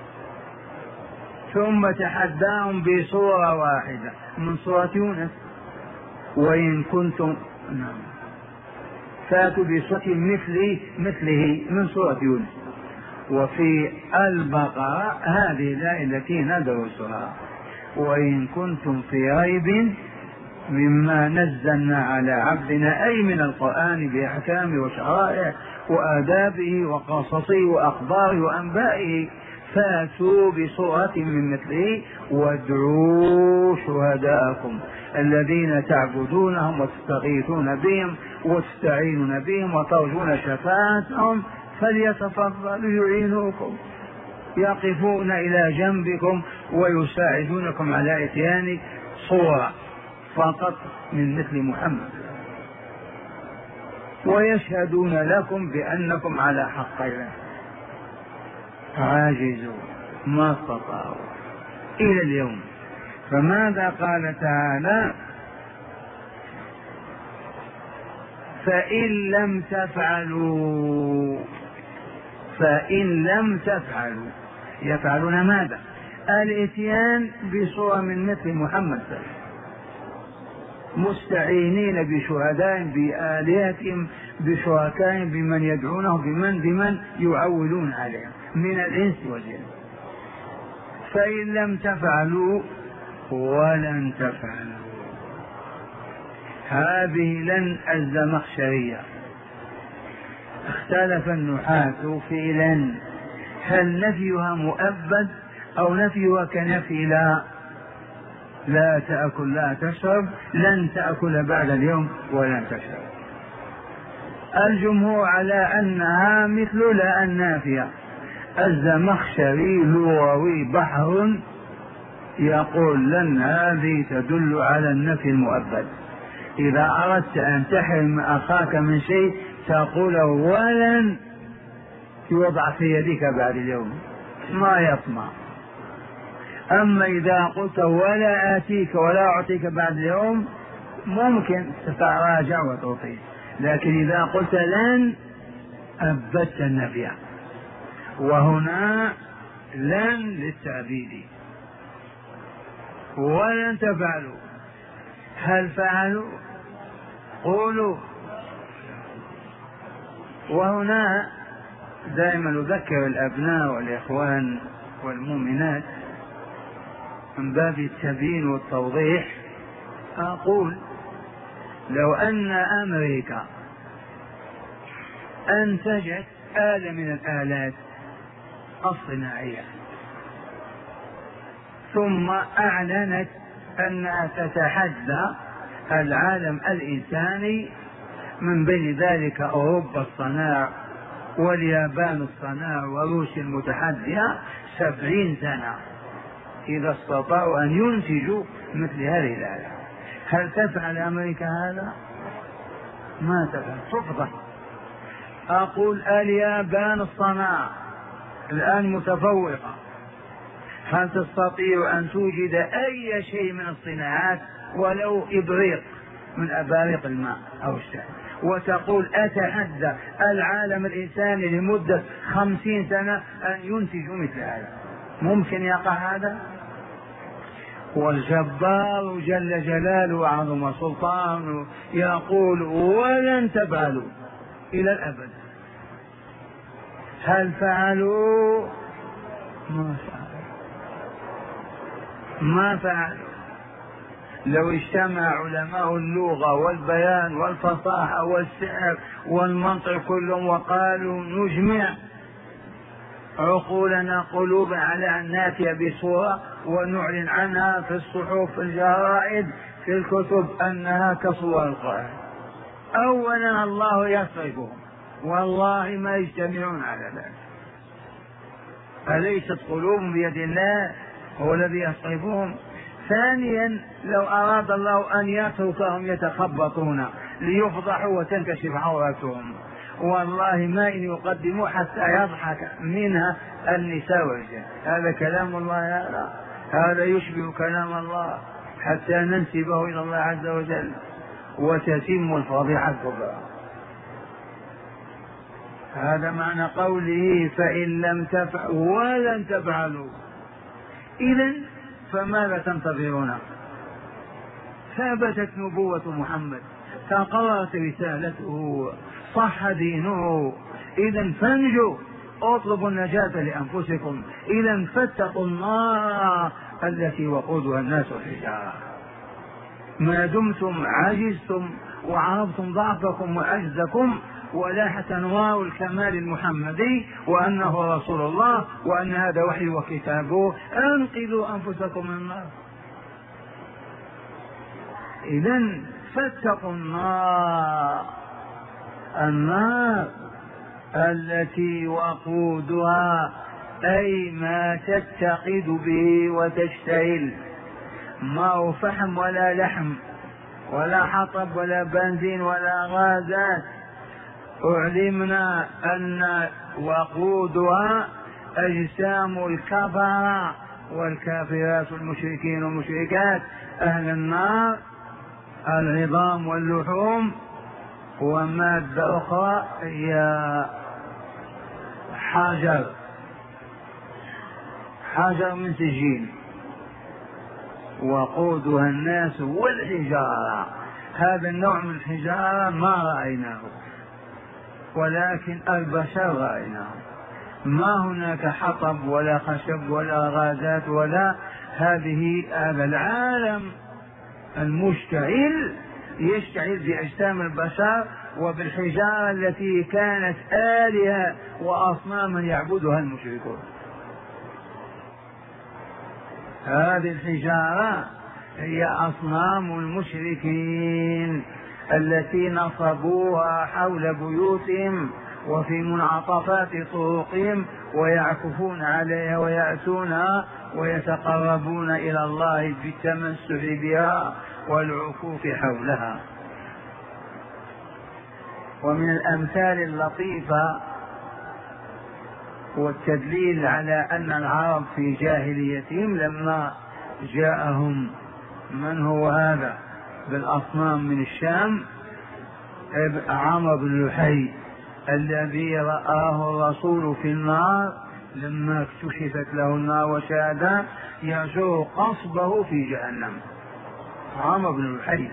ثم تحداهم بصورة واحدة من سورة يونس. وإن كنتم نعم فأتوا بصورة مثله مثله من سورة يونس. وفي البقرة هذه الآية التي ندرسها وإن كنتم في ريب مما نزلنا على عبدنا، أي من القرآن بأحكامه وشرائعه وآدابه وقصصه وأخباره وأنبائه، فاتوا بصورة من مثله وادعوا شهداءكم الذين تعبدونهم وتستغيثون بهم وتستعينون بهم وترجون شفاعتهم فليتفضلوا يعينوكم، يقفون إلى جنبكم ويساعدونكم على إتيان صورة فقط من مثل محمد، ويشهدون لكم بأنكم على حق الله. عاجزوا ما استطاعوا إلى اليوم. فماذا قال تعالى؟ فإن لم تفعلوا، فإن لم تفعلوا يفعلون ماذا؟ الاتيان بصورة من مثل محمد صلى الله عليه وسلم، مستعينين بشهداء بآلهتهم بشركائهم بمن يدعونه بمن بمن يعولون عليهم من الإنس والجن. فإن لم تفعلوا ولن تفعلوا، هذه لن الزمخشرية. اختلف النحاة في لن، هل نفيها مؤبد أو نفيها كنفي لا؟ لا تأكل لا تشرب، لن تأكل بعد اليوم ولن تشرب. الجمهور على أنها مثل لا النافية. الزمخشري لغوي بحر يقول لن هذه تدل على النفي المؤبد. إذا أردت أن تحرم أخاك من شيء تقول ولن يوضع في يدك بعد اليوم ما يطمع. أما إذا قلت ولا آتيك ولا أعطيك بعد اليوم ممكن تتراجع وتعطيه، لكن إذا قلت لن أبدت النفي. وهنا لن للتأبيد. ولن تفعلوا، هل فعلوا؟ قولوا. وهنا دائما نذكر الأبناء والإخوان والمؤمنات من باب التبيين والتوضيح، أقول لو أن أمريكا أنتجت آلة من الآلات الصناعية ثم أعلنت أنها تتحدى العالم الإنساني، من بين ذلك أوروبا الصناع واليابان الصناع وروسيا المتحدية سبعين سنة، إذا استطاعوا أن ينتجوا مثل هذه الآلة، هل تفعل أمريكا هذا؟ ما تفعل، تفضح. أقول اليابان الصناع الآن متفوقة، هل تستطيع أن توجد أي شيء من الصناعات ولو إبريق من أباريق الماء أو الشاي وتقول أتحدى العالم الإنساني لمدة خمسين سنة أن ينتجوا مثل هذا؟ ممكن يقع هذا؟ والجبار جل جلاله وعظم سلطانه يقول ولن تفعلوا إلى الأبد. هل فعلوا؟ ما فعلوا، ما فعلوا. لو اجتمع علماء اللغة والبيان والفصاحة والسحر والمنطق كلهم وقالوا نجمع عقولنا قلوبا على أن نأتي بصورة ونعلن عنها في الصحف في الجرائد في الكتب أنها كصور القرآن، أولا الله يصرفهم والله ما يجتمعون على ذلك، أليست قلوبهم بيد الله هو الذي يصرفهم؟ ثانيا لو أراد الله أن يتركهم يتخبطون ليفضحوا وتنكشف عورتهم والله ما إن يقدموا حتى يضحك منها النساء والرجال. هذا كلام الله؟ هذا هذا يشبه كلام الله حتى ننسبه إلى الله عز وجل وتتم الفضيحة الكبرى. هذا معنى قوله فإن لم تفعلوا ولن تفعلوا. إذن فماذا تنتظرون؟ ثبتت نبوة محمد، تقررت رسالته، صح دينه، إذن فانجوا، اطلبوا النجاة لأنفسكم، إذن فاتقوا النار التي وقودها الناس والحجارة. ما دمتم عجزتم وعرفتم ضعفكم وعجزكم ولاحت أنوار الكمال المحمدي وأنه رسول الله وأن هذا وحي وكتابه، أنقذوا أنفسكم من النار. إذن فاتقوا النار، النار التي وقودها أي ما تتقد به وتشتعل، ما هو فحم ولا لحم ولا حطب ولا بنزين ولا غازات. أعلمنا أن وقودها أجسام الكفرة والكافرات والمشركين والمشركات أهل النار، العظام واللحوم، ومادة أخرى هي حجر حجر من سجين، وقودها الناس والحجارة. هذا النوع من الحجارة ما رأيناه، ولكن البشر رأيناه. ما هناك حطب ولا خشب ولا غازات ولا هذه. هذا العالم المشتعل يشتعل بأجسام البشر وبالحجارة التي كانت آلهة وأصناما يعبدها المشركون. هذه الحجارة هي أصنام المشركين التي نصبوها حول بيوتهم وفي منعطفات طرقهم ويعكفون عليها ويأتونها ويتقربون إلى الله بالتمسح بها والعكوف حولها. ومن الأمثال اللطيفة والتدليل على أن العرب في جاهليتهم لما جاءهم من هو هذا بالأصنام من الشام، عمرو بن لحي الذي رآه الرسول في النار لما اكتشفت له النار وشاهد يجر قصبه في جهنم. عمرو بن لحي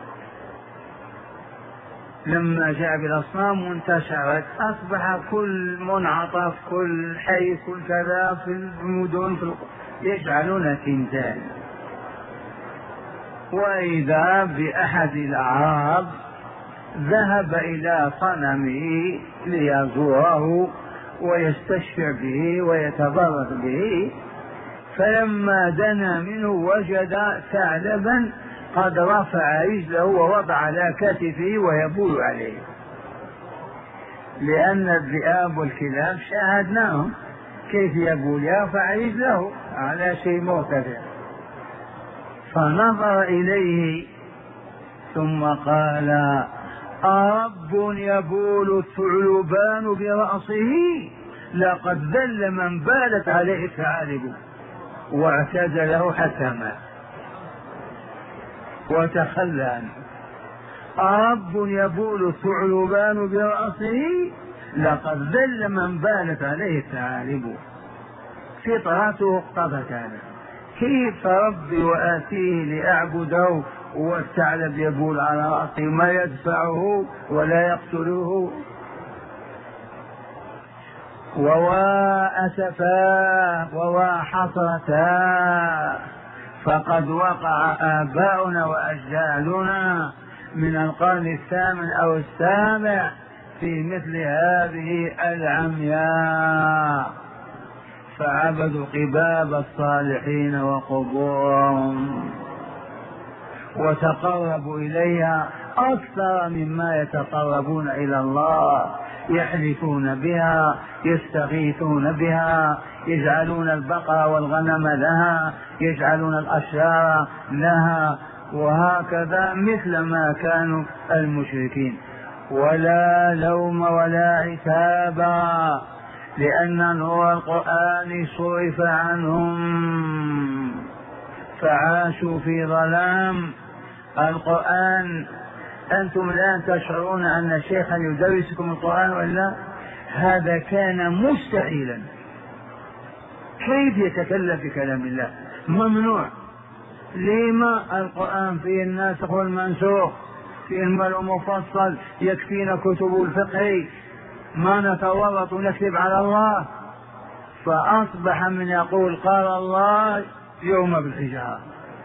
لما جاء بالأصنام وانتشرت أصبح كل منعطف كل حي كل كذا في المدن في يجعلون تمثال. وإذا بأحد الأعراب ذهب إلى صنمه ليزوره ويستشفع به ويتبرك به، فلما دنا منه وجد ثعلبا قد رفع رجله ووضع على كتفه ويبول عليه، لأن الذئاب والكلاب شاهدناهم كيف يبول، يرفع رجله على شيء مرتفع. فنظر إليه ثم قال: أرب يبول الثعلبان برأسه لقد ذل من بالت عليه الثعالب. واعتزله حتى مات وتخلى عنه. أرب يبول الثعلبان برأسه لقد ذل من بالت عليه الثعالب. فطرته اقتضت هذا. كيف ربي وآتيه لأعبده والثعلب يبول على رأسه ما يدفعه ولا يقتله؟ ووا أسفا ووا حسرتا، فقد وقع آباؤنا وأجدادنا من القرن الثامن أو السابع في مثل هذه العمياء، فعبدوا قباب الصالحين وقبورهم وتقربوا إليها أكثر مما يتقربون إلى الله. يحلفون بها، يستغيثون بها، يجعلون البقر والغنم لها، يجعلون الأشجار لها، وهكذا مثل ما كانوا المشركين. ولا لوم ولا عتابا، لأن نور القرآن صرف عنهم فعاشوا في ظلام. القرآن أنتم الآن تشعرون أن شيخا يدرسكم القرآن ولا؟ هذا كان مستحيلا. كيف يتكلم بكلام الله؟ ممنوع. لما؟ القرآن فيه الناسخ والمنسوخ، فيه المفصل، يكفينا كتب الفقه، ما نتورط ونكذب على الله. فأصبح من يقول قال الله يوم بالحجارة،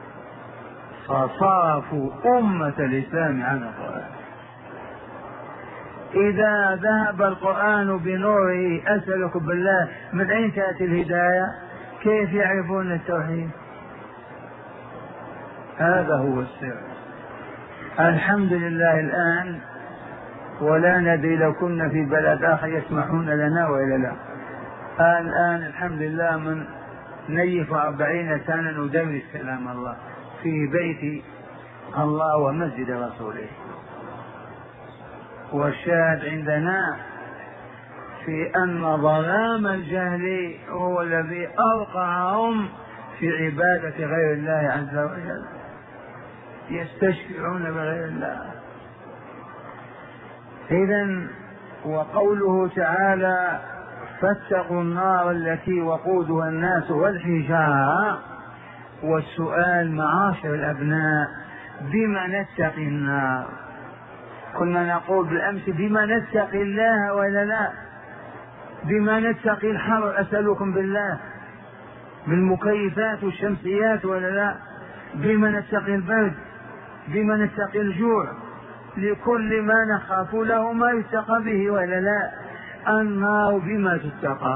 فصرفوا أمة الإسلام عن القرآن. إذا ذهب القرآن بنوره أسألكم بالله من أين تأتي الهداية؟ كيف يعرفون التوحيد؟ هذا هو السر. الحمد لله الآن، ولا ندري لو كنا في بلد آخر يسمحون لنا وإلا لا. الآن الحمد لله من نيف أربعين سنة ندرس كلام الله في بيت الله ومسجد رسوله، والشاهد عندنا في أن ظلام الجهل هو الذي أوقعهم في عبادة غير الله عز وجل، يستشفعون بغير الله. إذن وقوله تعالى فاتقوا النار التي وقودها الناس والحجارة، والسؤال معاشر الأبناء بما نتقي النار؟ كنا نقول بالأمس بما نتقي الله ولا لا؟ بما نتقي الحر أسألكم بالله بالمكيفات والشمسيات ولا لا؟ بما نتقي البرد؟ بما نتقي الجوع؟ لكل ما نخاف له ما يتقى به ولا لا؟ النار بما تتقى؟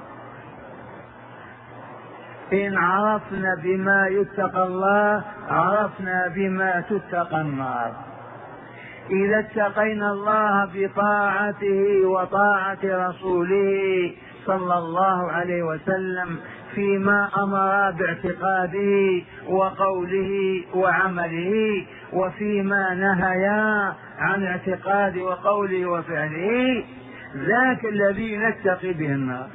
إن عرفنا بما يتقى الله عرفنا بما تتقى النار. إذا اتقينا الله بطاعته وطاعة رسوله صلى الله عليه وسلم فيما أمر باعتقاده وقوله وعمله، وفيما نهيا عن اعتقاد وقوله وفعله، ذاك الذي نتقي به النار.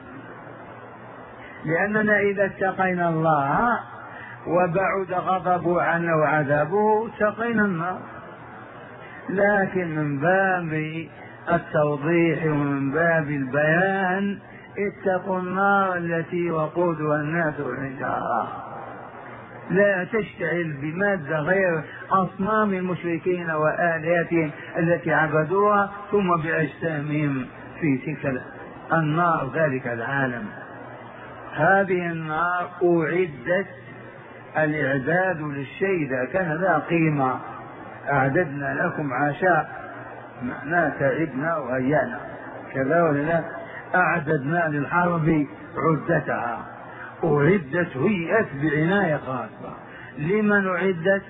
لأننا إذا اتقينا الله وبعد غضبه عنا وعذابه اتقينا النار. لكن من باب التوضيح ومن باب البيان اتقوا النار التي وقودها الناس والحجارة، لا تشتعل بمادة غير أصنام المشركين وآلهتهم التي عبدوها ثم بأجسامهم في تلك النار ذلك العالم. هذه النار أعدت الإعداد للشيء إذا كان ذا قيمة، أعددنا لكم عشاء معناه تعبنا وهيانا كذا ولا لا؟ أعددنا للحرب عدتها، أعدت هيئت بعناية خاصة. لمن أعدت؟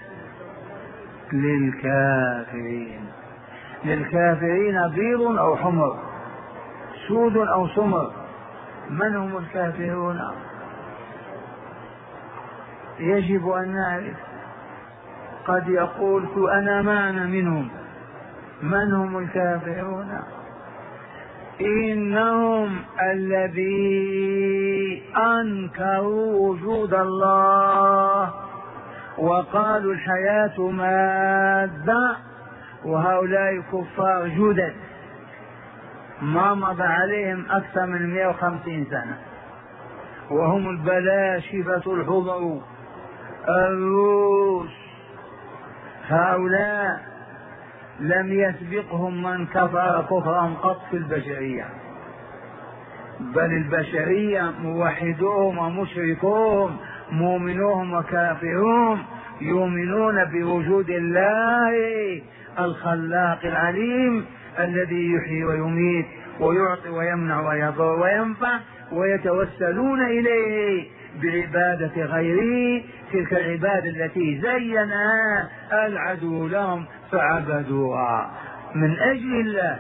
للكافرين. للكافرين بيض أو حمر، سود أو سمر. من هم الكافرون؟ يجب أن نعرف. قد يقول أنا ما أنا منهم. من هم الكافرون؟ إنهم الذي أنكروا وجود الله وقالوا الحياة مادة، وهؤلاء كفار جدد ما مضى عليهم أكثر من مئة وخمسين سنة، وهم البلاشفة الحضر الروس. هؤلاء لم يسبقهم من كفر كفرا قط في البشرية، بل البشرية موحدوهم ومشركوهم مؤمنوهم وكافرون يؤمنون بوجود الله الخلاق العليم الذي يحيي ويميت ويعطي ويمنع ويضر وينفع، ويتوسلون إليه بعبادة غيره، تلك العبادة التي زينها العدو لهم فعبدوها من أجل الله.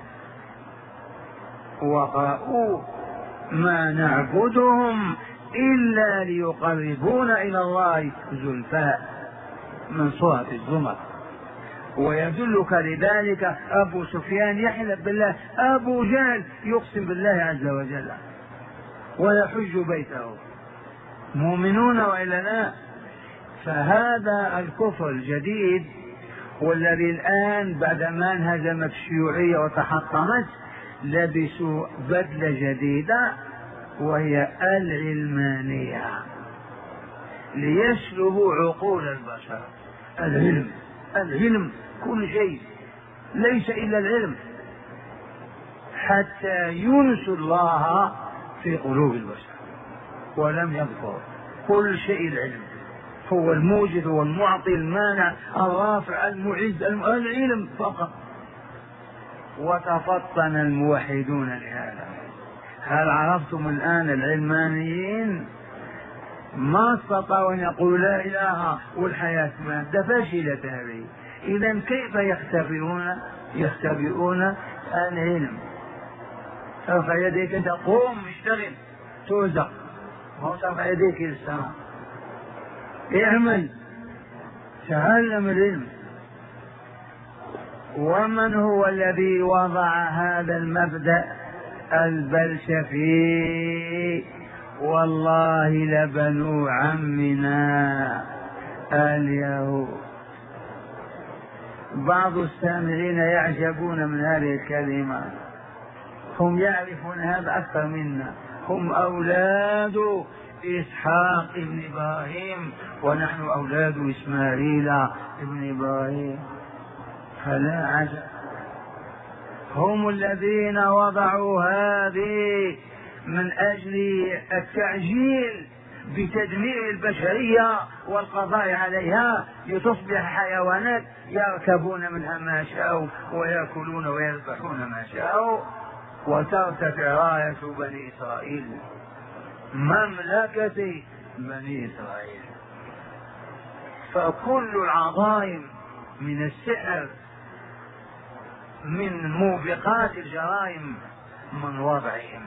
وقالوا ما نعبدهم إلا ليقربونا إلى الله زلفى من سورة الزمر. ويدلك لذلك أبو سفيان يحلف بالله، أبو جهل يقسم بالله عز وجل ويحج بيته، مؤمنون وإلا لا؟ فهذا الكفر الجديد والذي الآن بعدما انهزمت الشيوعية وتحطمت لبسوا بدلة جديدة وهي العلمانية، ليسلبوا عقول البشر. العلم العلم كل شيء، ليس إلا العلم، حتى ينسوا الله في قلوب البشر. ولم يذكر كل شيء العلم، هو الموجد والمعطي المانع الرافع المعز، العلم فقط. وتفطن الموحدون لهذا. هل عرفتم الآن العلمانيين ما استطاعوا أن يقولوا لا إله والحياة مادة، فشلت هذه. إذا كيف يختبرون يختبرون العلم؟ ترفع يديك أنت، قوم اشتغل توزق، ما ترفع يديك للسماء، اعمل، تعلم العلم. ومن هو الذي وضع هذا المبدأ؟ البلشفي. والله لبنو عمنا اليهود. بعض السامعين يعجبون من هذه الكلمة، هم يعرفون هذا أكثر منا. هم أولاد إسحاق ابن إبراهيم ونحن أولاد إسماعيل ابن إبراهيم، فلا عجب. هم الذين وضعوا هذه من أجل التعجيل بتدمير البشرية والقضاء عليها لتصبح حيوانات يركبون منها ما شاءوا ويأكلون ويذبحون ما شاءوا، وترتفع راية بني إسرائيل، مملكة بني إسرائيل. فكل العظائم من السحر من موبقات الجرائم من وضعهم.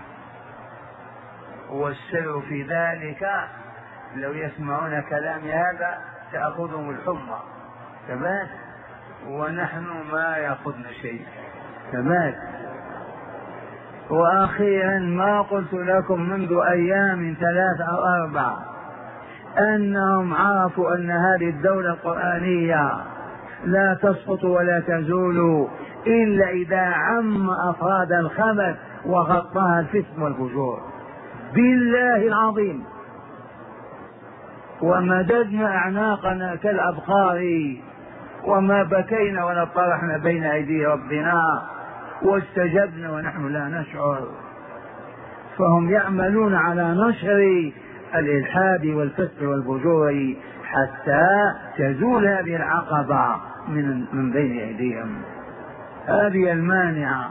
والسر في ذلك لو يسمعون كلامي هذا تأخذهم الحمى ثبات، ونحن ما يأخذنا شيء ثبات. وأخيرا ما قلت لكم منذ أيام ثلاث أو أربع أنهم عرفوا أن هذه الدولة القرآنية لا تسقط ولا تزول إلا إذا عم أفراد الخبث وغطاها الفسق والفجور، بالله العظيم. ومددنا أعناقنا كالأبقار وما بكينا ولا طرحنا بين أيدي ربنا، واستجبنا ونحن لا نشعر. فهم يعملون على نشر الإلحاد والفسق والفجور حتى تزول هذه العقبة من من بين أيديهم، هذه المانعة.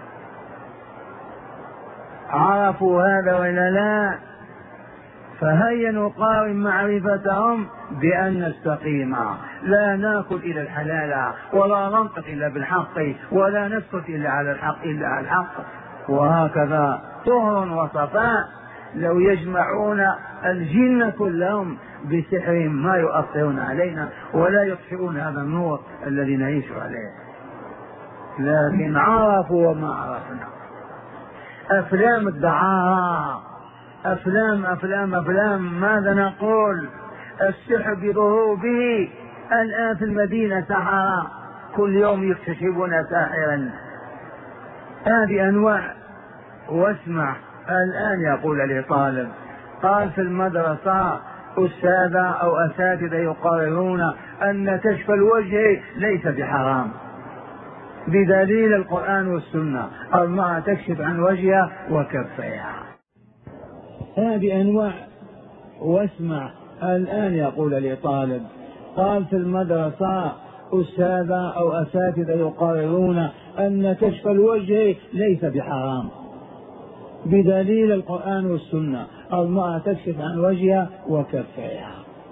عرفوا هذا ولا لا؟ فهيا نقارن معرفتهم بأن نستقيم، لا ناكل إلى الحلال ولا ننطق إلا بالحق ولا نسكت إلا على الحق إلا على الحق، وهكذا طهر وصفاء. لو يجمعون الجن كلهم بسحرهم ما يؤثرون علينا ولا يطفئون هذا النور الذي نعيش عليه، لكن عرفوا وما عرفنا. أفلام الدعارة، أفلام أفلام أفلام، ماذا نقول؟ السحر بظهور به الآن في المدينة سحرة، كل يوم يكتشفون ساحرا. هذه أنواع. واسمع الآن يقول لي طالب قال في المدرسة أستاذة أو أساتذة يقررون أن كشف الوجه ليس بحرام بدليل القرآن والسنة، المرأة تكشف عن وجهها وكفيها. هذه أنواع. واسمع الآن يقول لي طالب قال في المدرسة أستاذة أو أساتذة يقررون أن كشف الوجه ليس بحرام بدليل القرآن والسنة، المرأة تكشف عن وجهها وكفيها.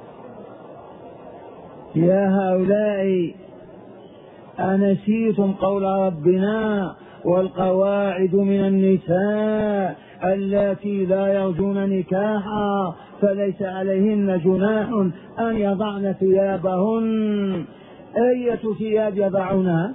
يا هؤلاء أنسيتم قول ربنا والقواعد من النساء اللاتي لا يرجون نكاحا فليس عليهن جناح أن يضعن ثيابهن. أية ثياب يضعونها؟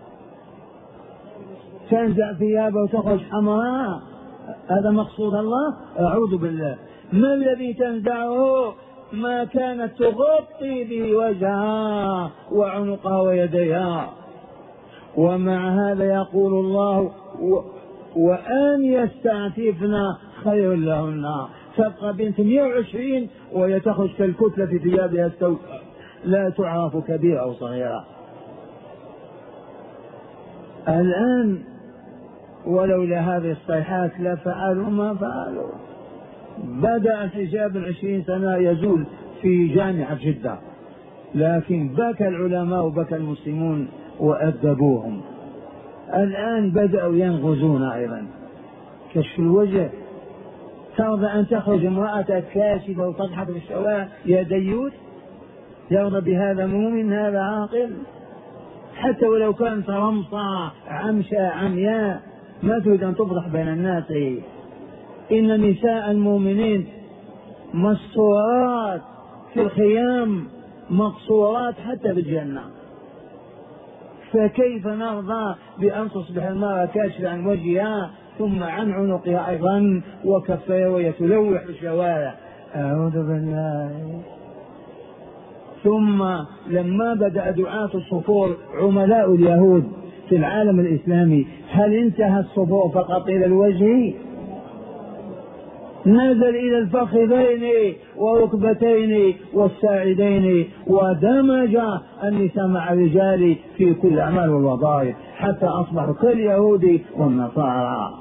تنزع ثيابه وتخرج حمراء، هذا مقصود الله؟ أعوذ بالله. ما الذي تنزعه؟ ما كانت تغطي به وجهها وعنقها ويديها. ومع هذا يقول الله و... وأن يستعففن خير لهن. تبقى بنت مئة وعشرين وهي تخرج كالكتلة في ثيابها السوداء، لا تعرف كبيرة أو صغيرة. الآن ولولا هذه الصيحات لفعلوا ما فعلوا، بدأ الحجاب العشرين سنة يزول في جامعة جدة، لكن بكى العلماء وبكى المسلمون وأدبوهم. الآن بدأوا ينغزون أيضا. كشف الوجه، ترضى أن تخرج امرأة كاشفة وتضحك في الشوارع يا ديوث؟ يرضى بهذا مؤمن؟ هذا عاقل؟ حتى ولو كانت رمصة عمشة عمياء ما تريد أن تفضح بين الناس. إن نساء المؤمنين مستورات في الخيام، مقصورات حتى في الجنة، فكيف نرضى بأن تصبح المرأة كاشفة عن وجهها ثم عن عنقها أيضا وكفيها وهي تلوح في الشوارع؟ أعوذ بالله. ثم لما بدأ دعاة الصفور عملاء اليهود في العالم الإسلامي، هل انتهى الصفور فقط إلى الوجه؟ نزل إلى الفخذين وركبتين والساعدين، ودمج النساء مع الرجال في كل الأعمال والوظائف حتى أصبحوا كاليهود والنصارى،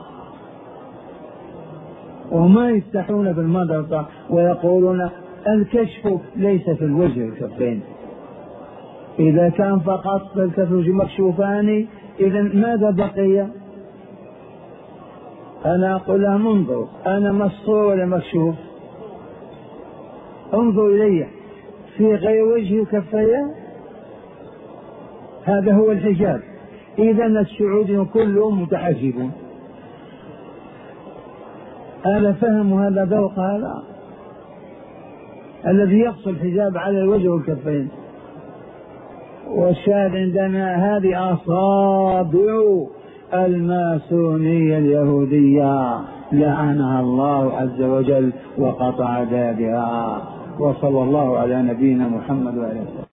وما يفتحون بالمدرسة ويقولون الكشف ليس في الوجه والكفين. إذا كان فقط الكفين مكشوفان إذا ماذا بقي؟ أنا أقول لهم انظر، أنا مستور ولا مكشوف؟ انظر إلي في غير وجهي وكفي، هذا هو الحجاب. إذا السعوديون كلهم متحجبون. أنا فهم هذا ذوق هذا الذي يقص الحجاب على الوجه والكفين. والشاهد عندنا هذه أصابع الماسونية اليهودية لعنها الله عز وجل وقطع دابرها. وصلى الله على نبينا محمد وعلى آله.